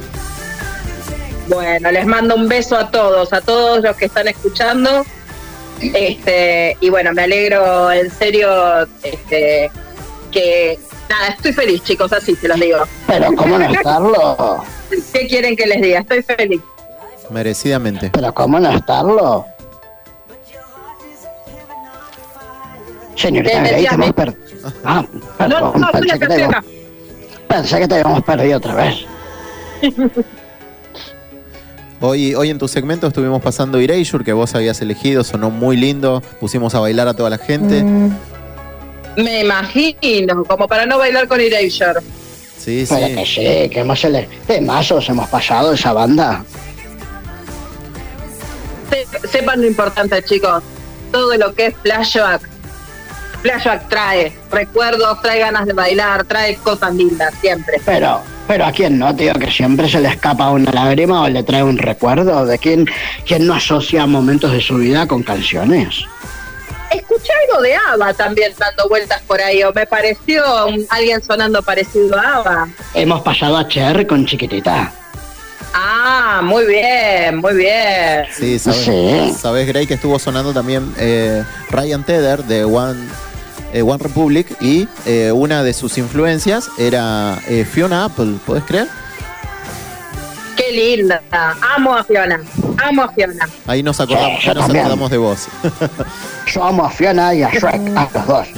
Bueno, les mando un beso a todos los que están escuchando. Y bueno, me alegro, en serio, que nada, estoy feliz, chicos, así se los digo. Pero ¿cómo no estarlo? ¿Qué quieren que les diga? Estoy feliz. Merecidamente. Pero ¿cómo no estarlo? Señorita Grey, te hemos perdido. Ah, perdón, No, pensé que te habíamos perdido otra vez. Hoy en tu segmento estuvimos pasando Erasure, que vos habías elegido, sonó muy lindo, pusimos a bailar a toda la gente. Me imagino, como para no bailar con Erasure. Sí, Pero que sí, que hemos temazos hemos pasado esa banda. Sepan lo importante, chicos, todo lo que es flashback trae recuerdos, trae ganas de bailar, trae cosas lindas, siempre. Pero ¿a quién no, tío? Que siempre se le escapa una lágrima o le trae un recuerdo. ¿De quién no asocia momentos de su vida con canciones? Escuché algo de ABBA también dando vueltas por ahí, o me pareció alguien sonando parecido a ABBA. Hemos pasado a Cher con Chiquitita. Ah, muy bien, muy bien. Sí, sabes, Grey, que estuvo sonando también Ryan Tedder de One Republic y una de sus influencias era Fiona Apple, ¿podés creer? Qué linda, amo a Fiona. Ahí nos acordamos, Sí, nos acordamos de vos. Yo amo a Fiona y a Shrek, a los dos.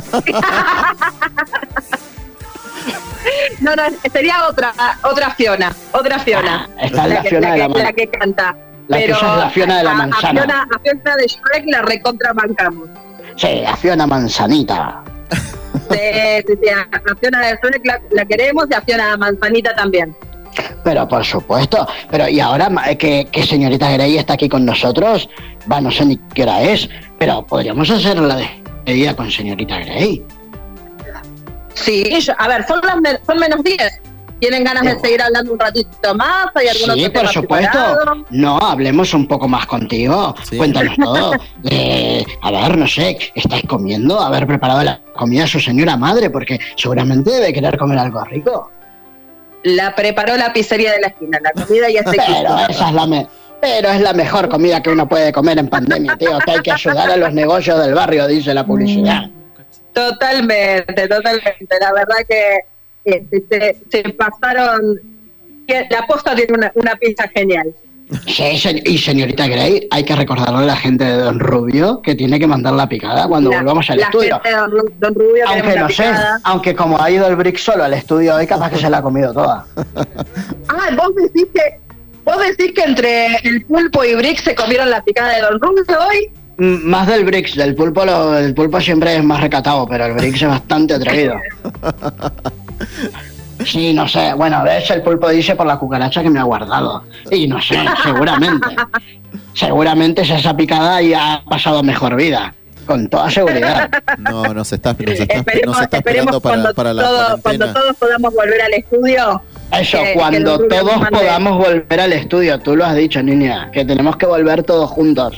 No, sería otra Fiona. Esta es la Fiona de la la que canta. La pero tuya es la Fiona de la manzana. A Fiona de Shrek la recontrabancamos. Sí, a Fiona Manzanita. Sí, a Fiona de Shrek la queremos y a Fiona Manzanita también. Pero por supuesto. Pero y ahora que señorita Grey está aquí con nosotros, no sé ni qué hora es, pero podríamos hacer la despedida con señorita Grey. Sí, a ver, son menos 10. ¿Tienen ganas de seguir hablando un ratito más? ¿Hay algún Sí, otro por tema supuesto. preparado? No, hablemos un poco más contigo. Sí. Cuéntanos todo. A ver, no sé, ¿estáis comiendo? ¿Haber preparado la comida a su señora madre? Porque seguramente debe querer comer algo rico. La preparó la pizzería de la esquina, la comida y este Pero esa es Pero es la mejor comida que uno puede comer en pandemia, tío, que hay que ayudar a los negocios del barrio, dice la publicidad. Totalmente. La verdad que se pasaron. La posta tiene una pizza genial. Sí, y señorita Grey, hay que recordarle a la gente de Don Rubio que tiene que mandar la picada cuando volvamos al estudio. Gente de Don Rubio, aunque no sé, aunque como ha ido el Brick solo al estudio hoy, capaz que se la ha comido toda. ¿Vos decís que entre el pulpo y Brick se comieron la picada de Don Rubio hoy? Más del Brix, del pulpo, el pulpo siempre es más recatado, pero el Brix es bastante atrevido. Sí, no sé, bueno, ves, el pulpo dice por la cucaracha que me ha guardado. Y no sé, seguramente es esa picada y ha pasado mejor vida, con toda seguridad. No, nos está esperando para la cuarentena. Cuando todos podamos volver al estudio. Eso, cuando todos podamos volver al estudio, tú lo has dicho, niña, que tenemos que volver todos juntos.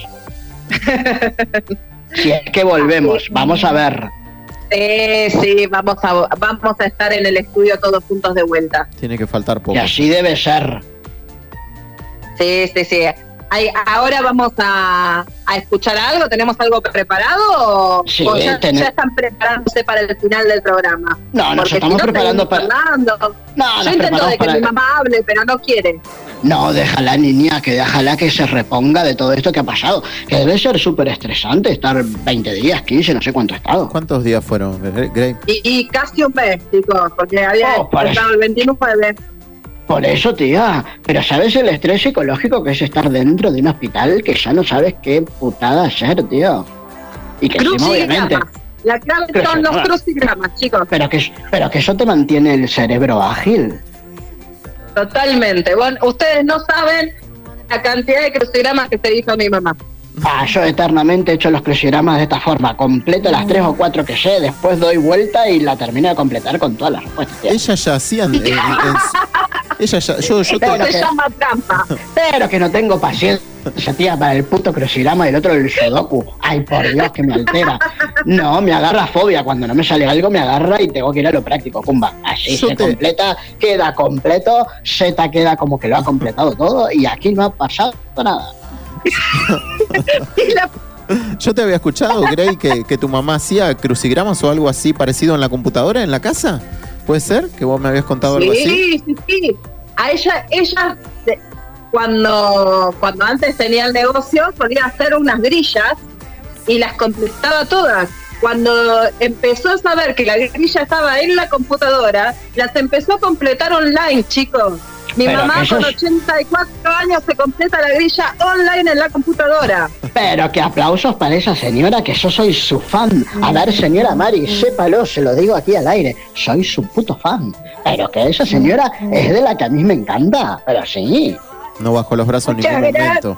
Si es que volvemos, vamos a ver. Sí, vamos a estar en el estudio todos juntos de vuelta. Tiene que faltar poco. Y así debe ser. Sí. Ahora vamos a escuchar algo. ¿Tenemos algo preparado? Sí, ¿O ya están preparándose para el final del programa? No, nos estamos preparando para... Yo intento de que mi mamá hable, pero no quiere. No, déjala, niña, déjala que se reponga de todo esto que ha pasado. Que debe ser súper estresante estar 20 días, 15, no sé cuánto ha estado. ¿Cuántos días fueron, Grey? Y casi un mes, chicos, porque había estado el 29. Por eso, tía, pero ¿sabes el estrés psicológico que es estar dentro de un hospital que ya no sabes qué putada hacer, tío? Y que encima, obviamente... La clave son los crucigramas, chicos. Pero que eso te mantiene el cerebro ágil. Totalmente. Bueno, ustedes no saben la cantidad de crucigramas que se hizo mi mamá. Yo eternamente he hecho los crucigramas de esta forma. Completo las 3 o 4 que sé, después doy vuelta y la termino de completar con todas las respuestas. Ella ya hacía... ella ya... Yo se llama trampa. Pero que no tengo paciencia, tía, para el puto crucigrama y el otro el sudoku. Ay, por Dios, que me altera. No, me agarra fobia. Cuando no me sale algo, me agarra y tengo que ir a lo práctico. Pumba. Así se completa, queda completo. Z queda como que lo ha completado todo y aquí no ha pasado nada. Yo te había escuchado, Grey, que tu mamá hacía crucigramas o algo así parecido en la computadora, en la casa. ¿Puede ser? ¿Que vos me habías contado algo así? Sí. A ella cuando antes tenía el negocio, solía hacer unas grillas y las completaba todas. Cuando empezó a saber que la grilla estaba en la computadora, las empezó a completar online, chicos. Mi mamá con 84 años se completa la grilla online en la computadora. Pero que aplausos para esa señora, que yo soy su fan. A ver, señora Mari, sépalo, se lo digo aquí al aire. Soy su puto fan. Pero que esa señora es de la que a mí me encanta. Pero sí. No bajo los brazos en ningún momento.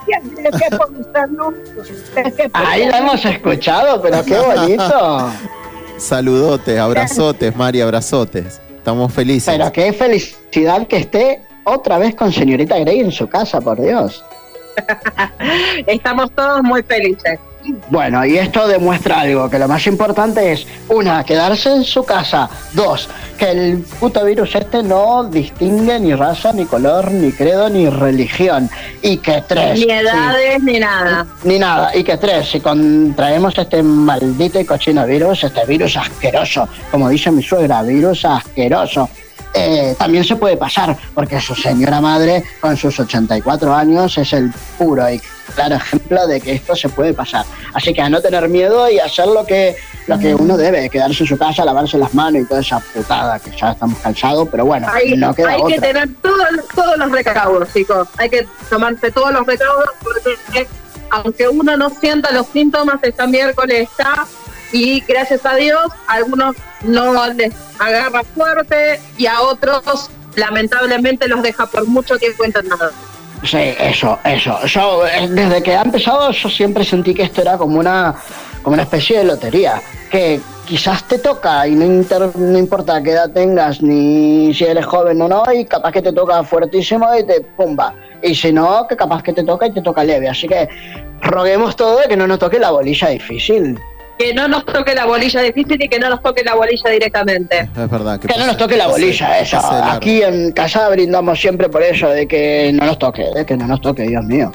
Ahí la hemos escuchado, pero qué bonito. Saludotes, abrazotes, Mari, abrazotes. Estamos felices. Pero qué felicidad que esté otra vez con señorita Grey en su casa, por Dios. Estamos todos muy felices. Bueno, y esto demuestra algo, que lo más importante es, 1, quedarse en su casa, 2, que el puto virus no distingue ni raza, ni color, ni credo, ni religión, y que 3... Ni edades, ni nada. Ni nada, y que 3, si contraemos este maldito y cochino virus, este virus asqueroso, como dice mi suegra, virus asqueroso, también se puede pasar, porque su señora madre, con sus 84 años, es el puro y claro ejemplo de que esto se puede pasar. Así que a no tener miedo y hacer lo que uno debe, quedarse en su casa, lavarse las manos y toda esa putada que ya estamos cansados, pero bueno, no queda otra. Hay que tener todos los recaudos, chicos. Hay que tomarse todos los recaudos porque aunque uno no sienta los síntomas, esta miércoles está y gracias a Dios a algunos no les agarra fuerte y a otros lamentablemente los deja por mucho tiempo internados. Sí, eso. Yo, desde que ha empezado, yo siempre sentí que esto era como una especie de lotería, que quizás te toca y no importa qué edad tengas, ni si eres joven o no, y capaz que te toca fuertísimo y te pumba. Y si no, que capaz que te toca y te toca leve. Así que roguemos todo de que no nos toque la bolilla difícil. Que no nos toque la bolilla difícil y que no nos toque la bolilla directamente. Es verdad. Que no nos toque la bolilla, eso. Aquí en casa brindamos siempre por eso, de que no nos toque, Dios mío.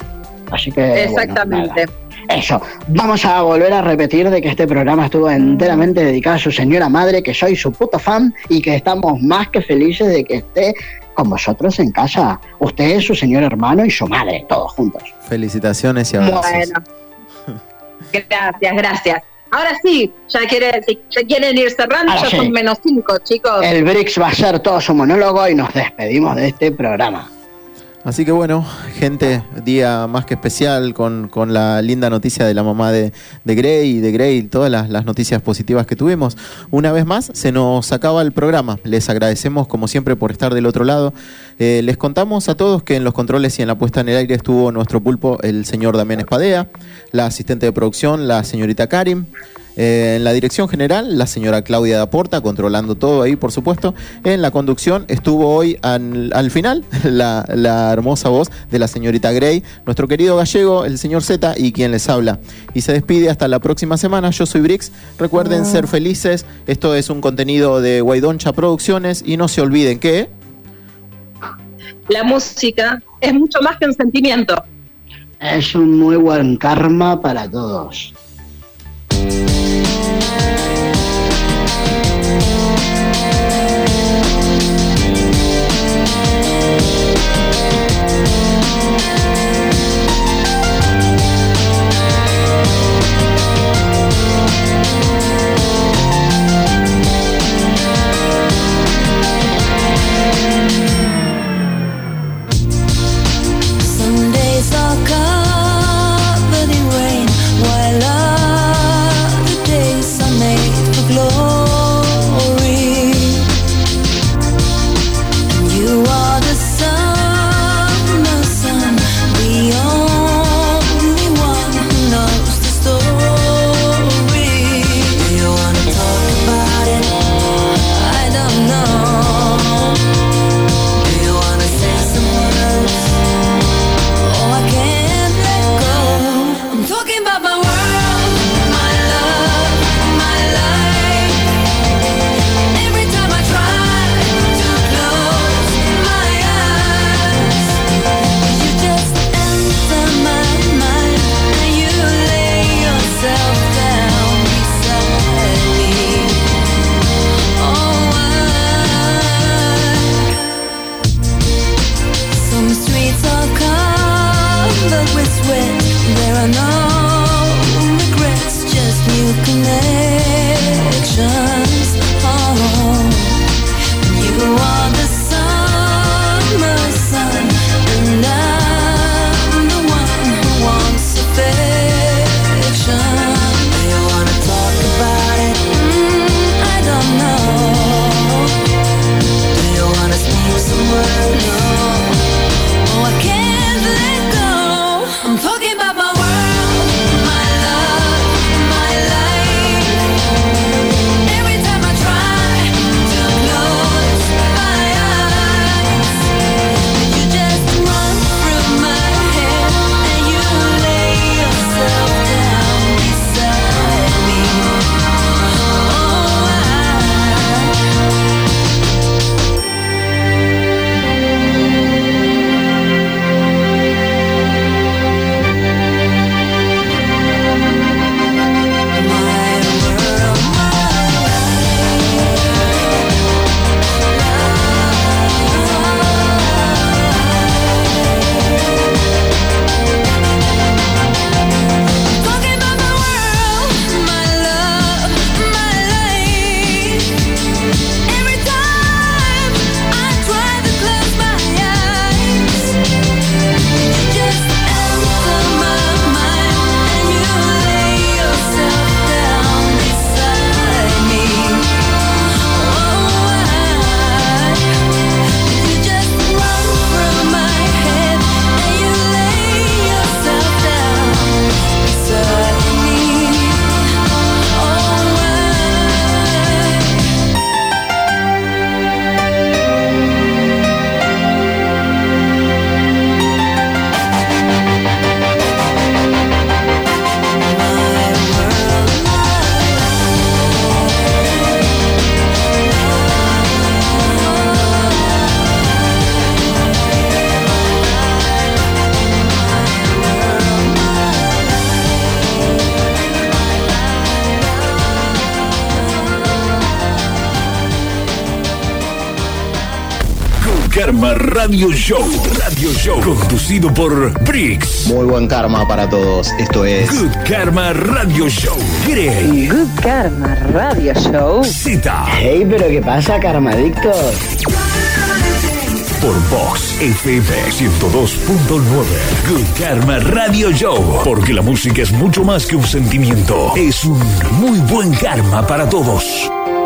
Así que Exactamente. bueno, nada. Eso, vamos a volver a repetir de que este programa estuvo enteramente dedicado a su señora madre, que soy su puto fan y que estamos más que felices de que esté con vosotros en casa. Usted, su señor hermano y su madre, todos juntos. Felicitaciones y abrazos. Bueno. Gracias. Ahora sí, ya quieren ir cerrando, Ahora ya sí. son -5, chicos. El Brix va a ser todo su monólogo y nos despedimos de este programa. Así que bueno, gente, día más que especial con la linda noticia de la mamá de Grey y todas las noticias positivas que tuvimos. Una vez más, se nos acaba el programa. Les agradecemos como siempre por estar del otro lado. Les contamos a todos que en los controles y en la puesta en el aire estuvo nuestro pulpo, el señor Damián Espadea, la asistente de producción, la señorita Karim. En la dirección general, la señora Claudia Daporta, controlando todo ahí, por supuesto. En la conducción estuvo hoy al final la hermosa voz de la señorita Grey, nuestro querido gallego, el señor Z, y quien les habla. Y se despide hasta la próxima semana. Yo soy Brix. Recuerden ser felices. Esto es un contenido de Guaidoncha Producciones. Y no se olviden que La música es mucho más que un sentimiento. Es un muy buen karma para todos. Some days are covered in rain, while other days are made for glory. And you are the summer sun, the only one who knows the story. Do you wanna talk about it? I don't know. Do you wanna say some words? Oh, I can't let go. I'm talking about my world, my love, my life. Every time I try to close my eyes, you just enter my mind and you lay yourself down beside me. Oh, some streets are covered with sweat. There are no regrets, just new connections. Oh, you are the summer sun, and I'm the one who wants affection. Do you wanna talk about it? I don't know. Do you wanna speak some words? Oh, I can't let go. I'm talking about my world, Karma Radio Show. Radio Show. Conducido por Briggs. Muy buen karma para todos. Esto es Good Karma Radio Show. Grey. Good Karma Radio Show. Zeta. Hey, pero ¿qué pasa, karmadictos? Por Vox FM 102.9. Good Karma Radio Show. Porque la música es mucho más que un sentimiento. Es un muy buen karma para todos.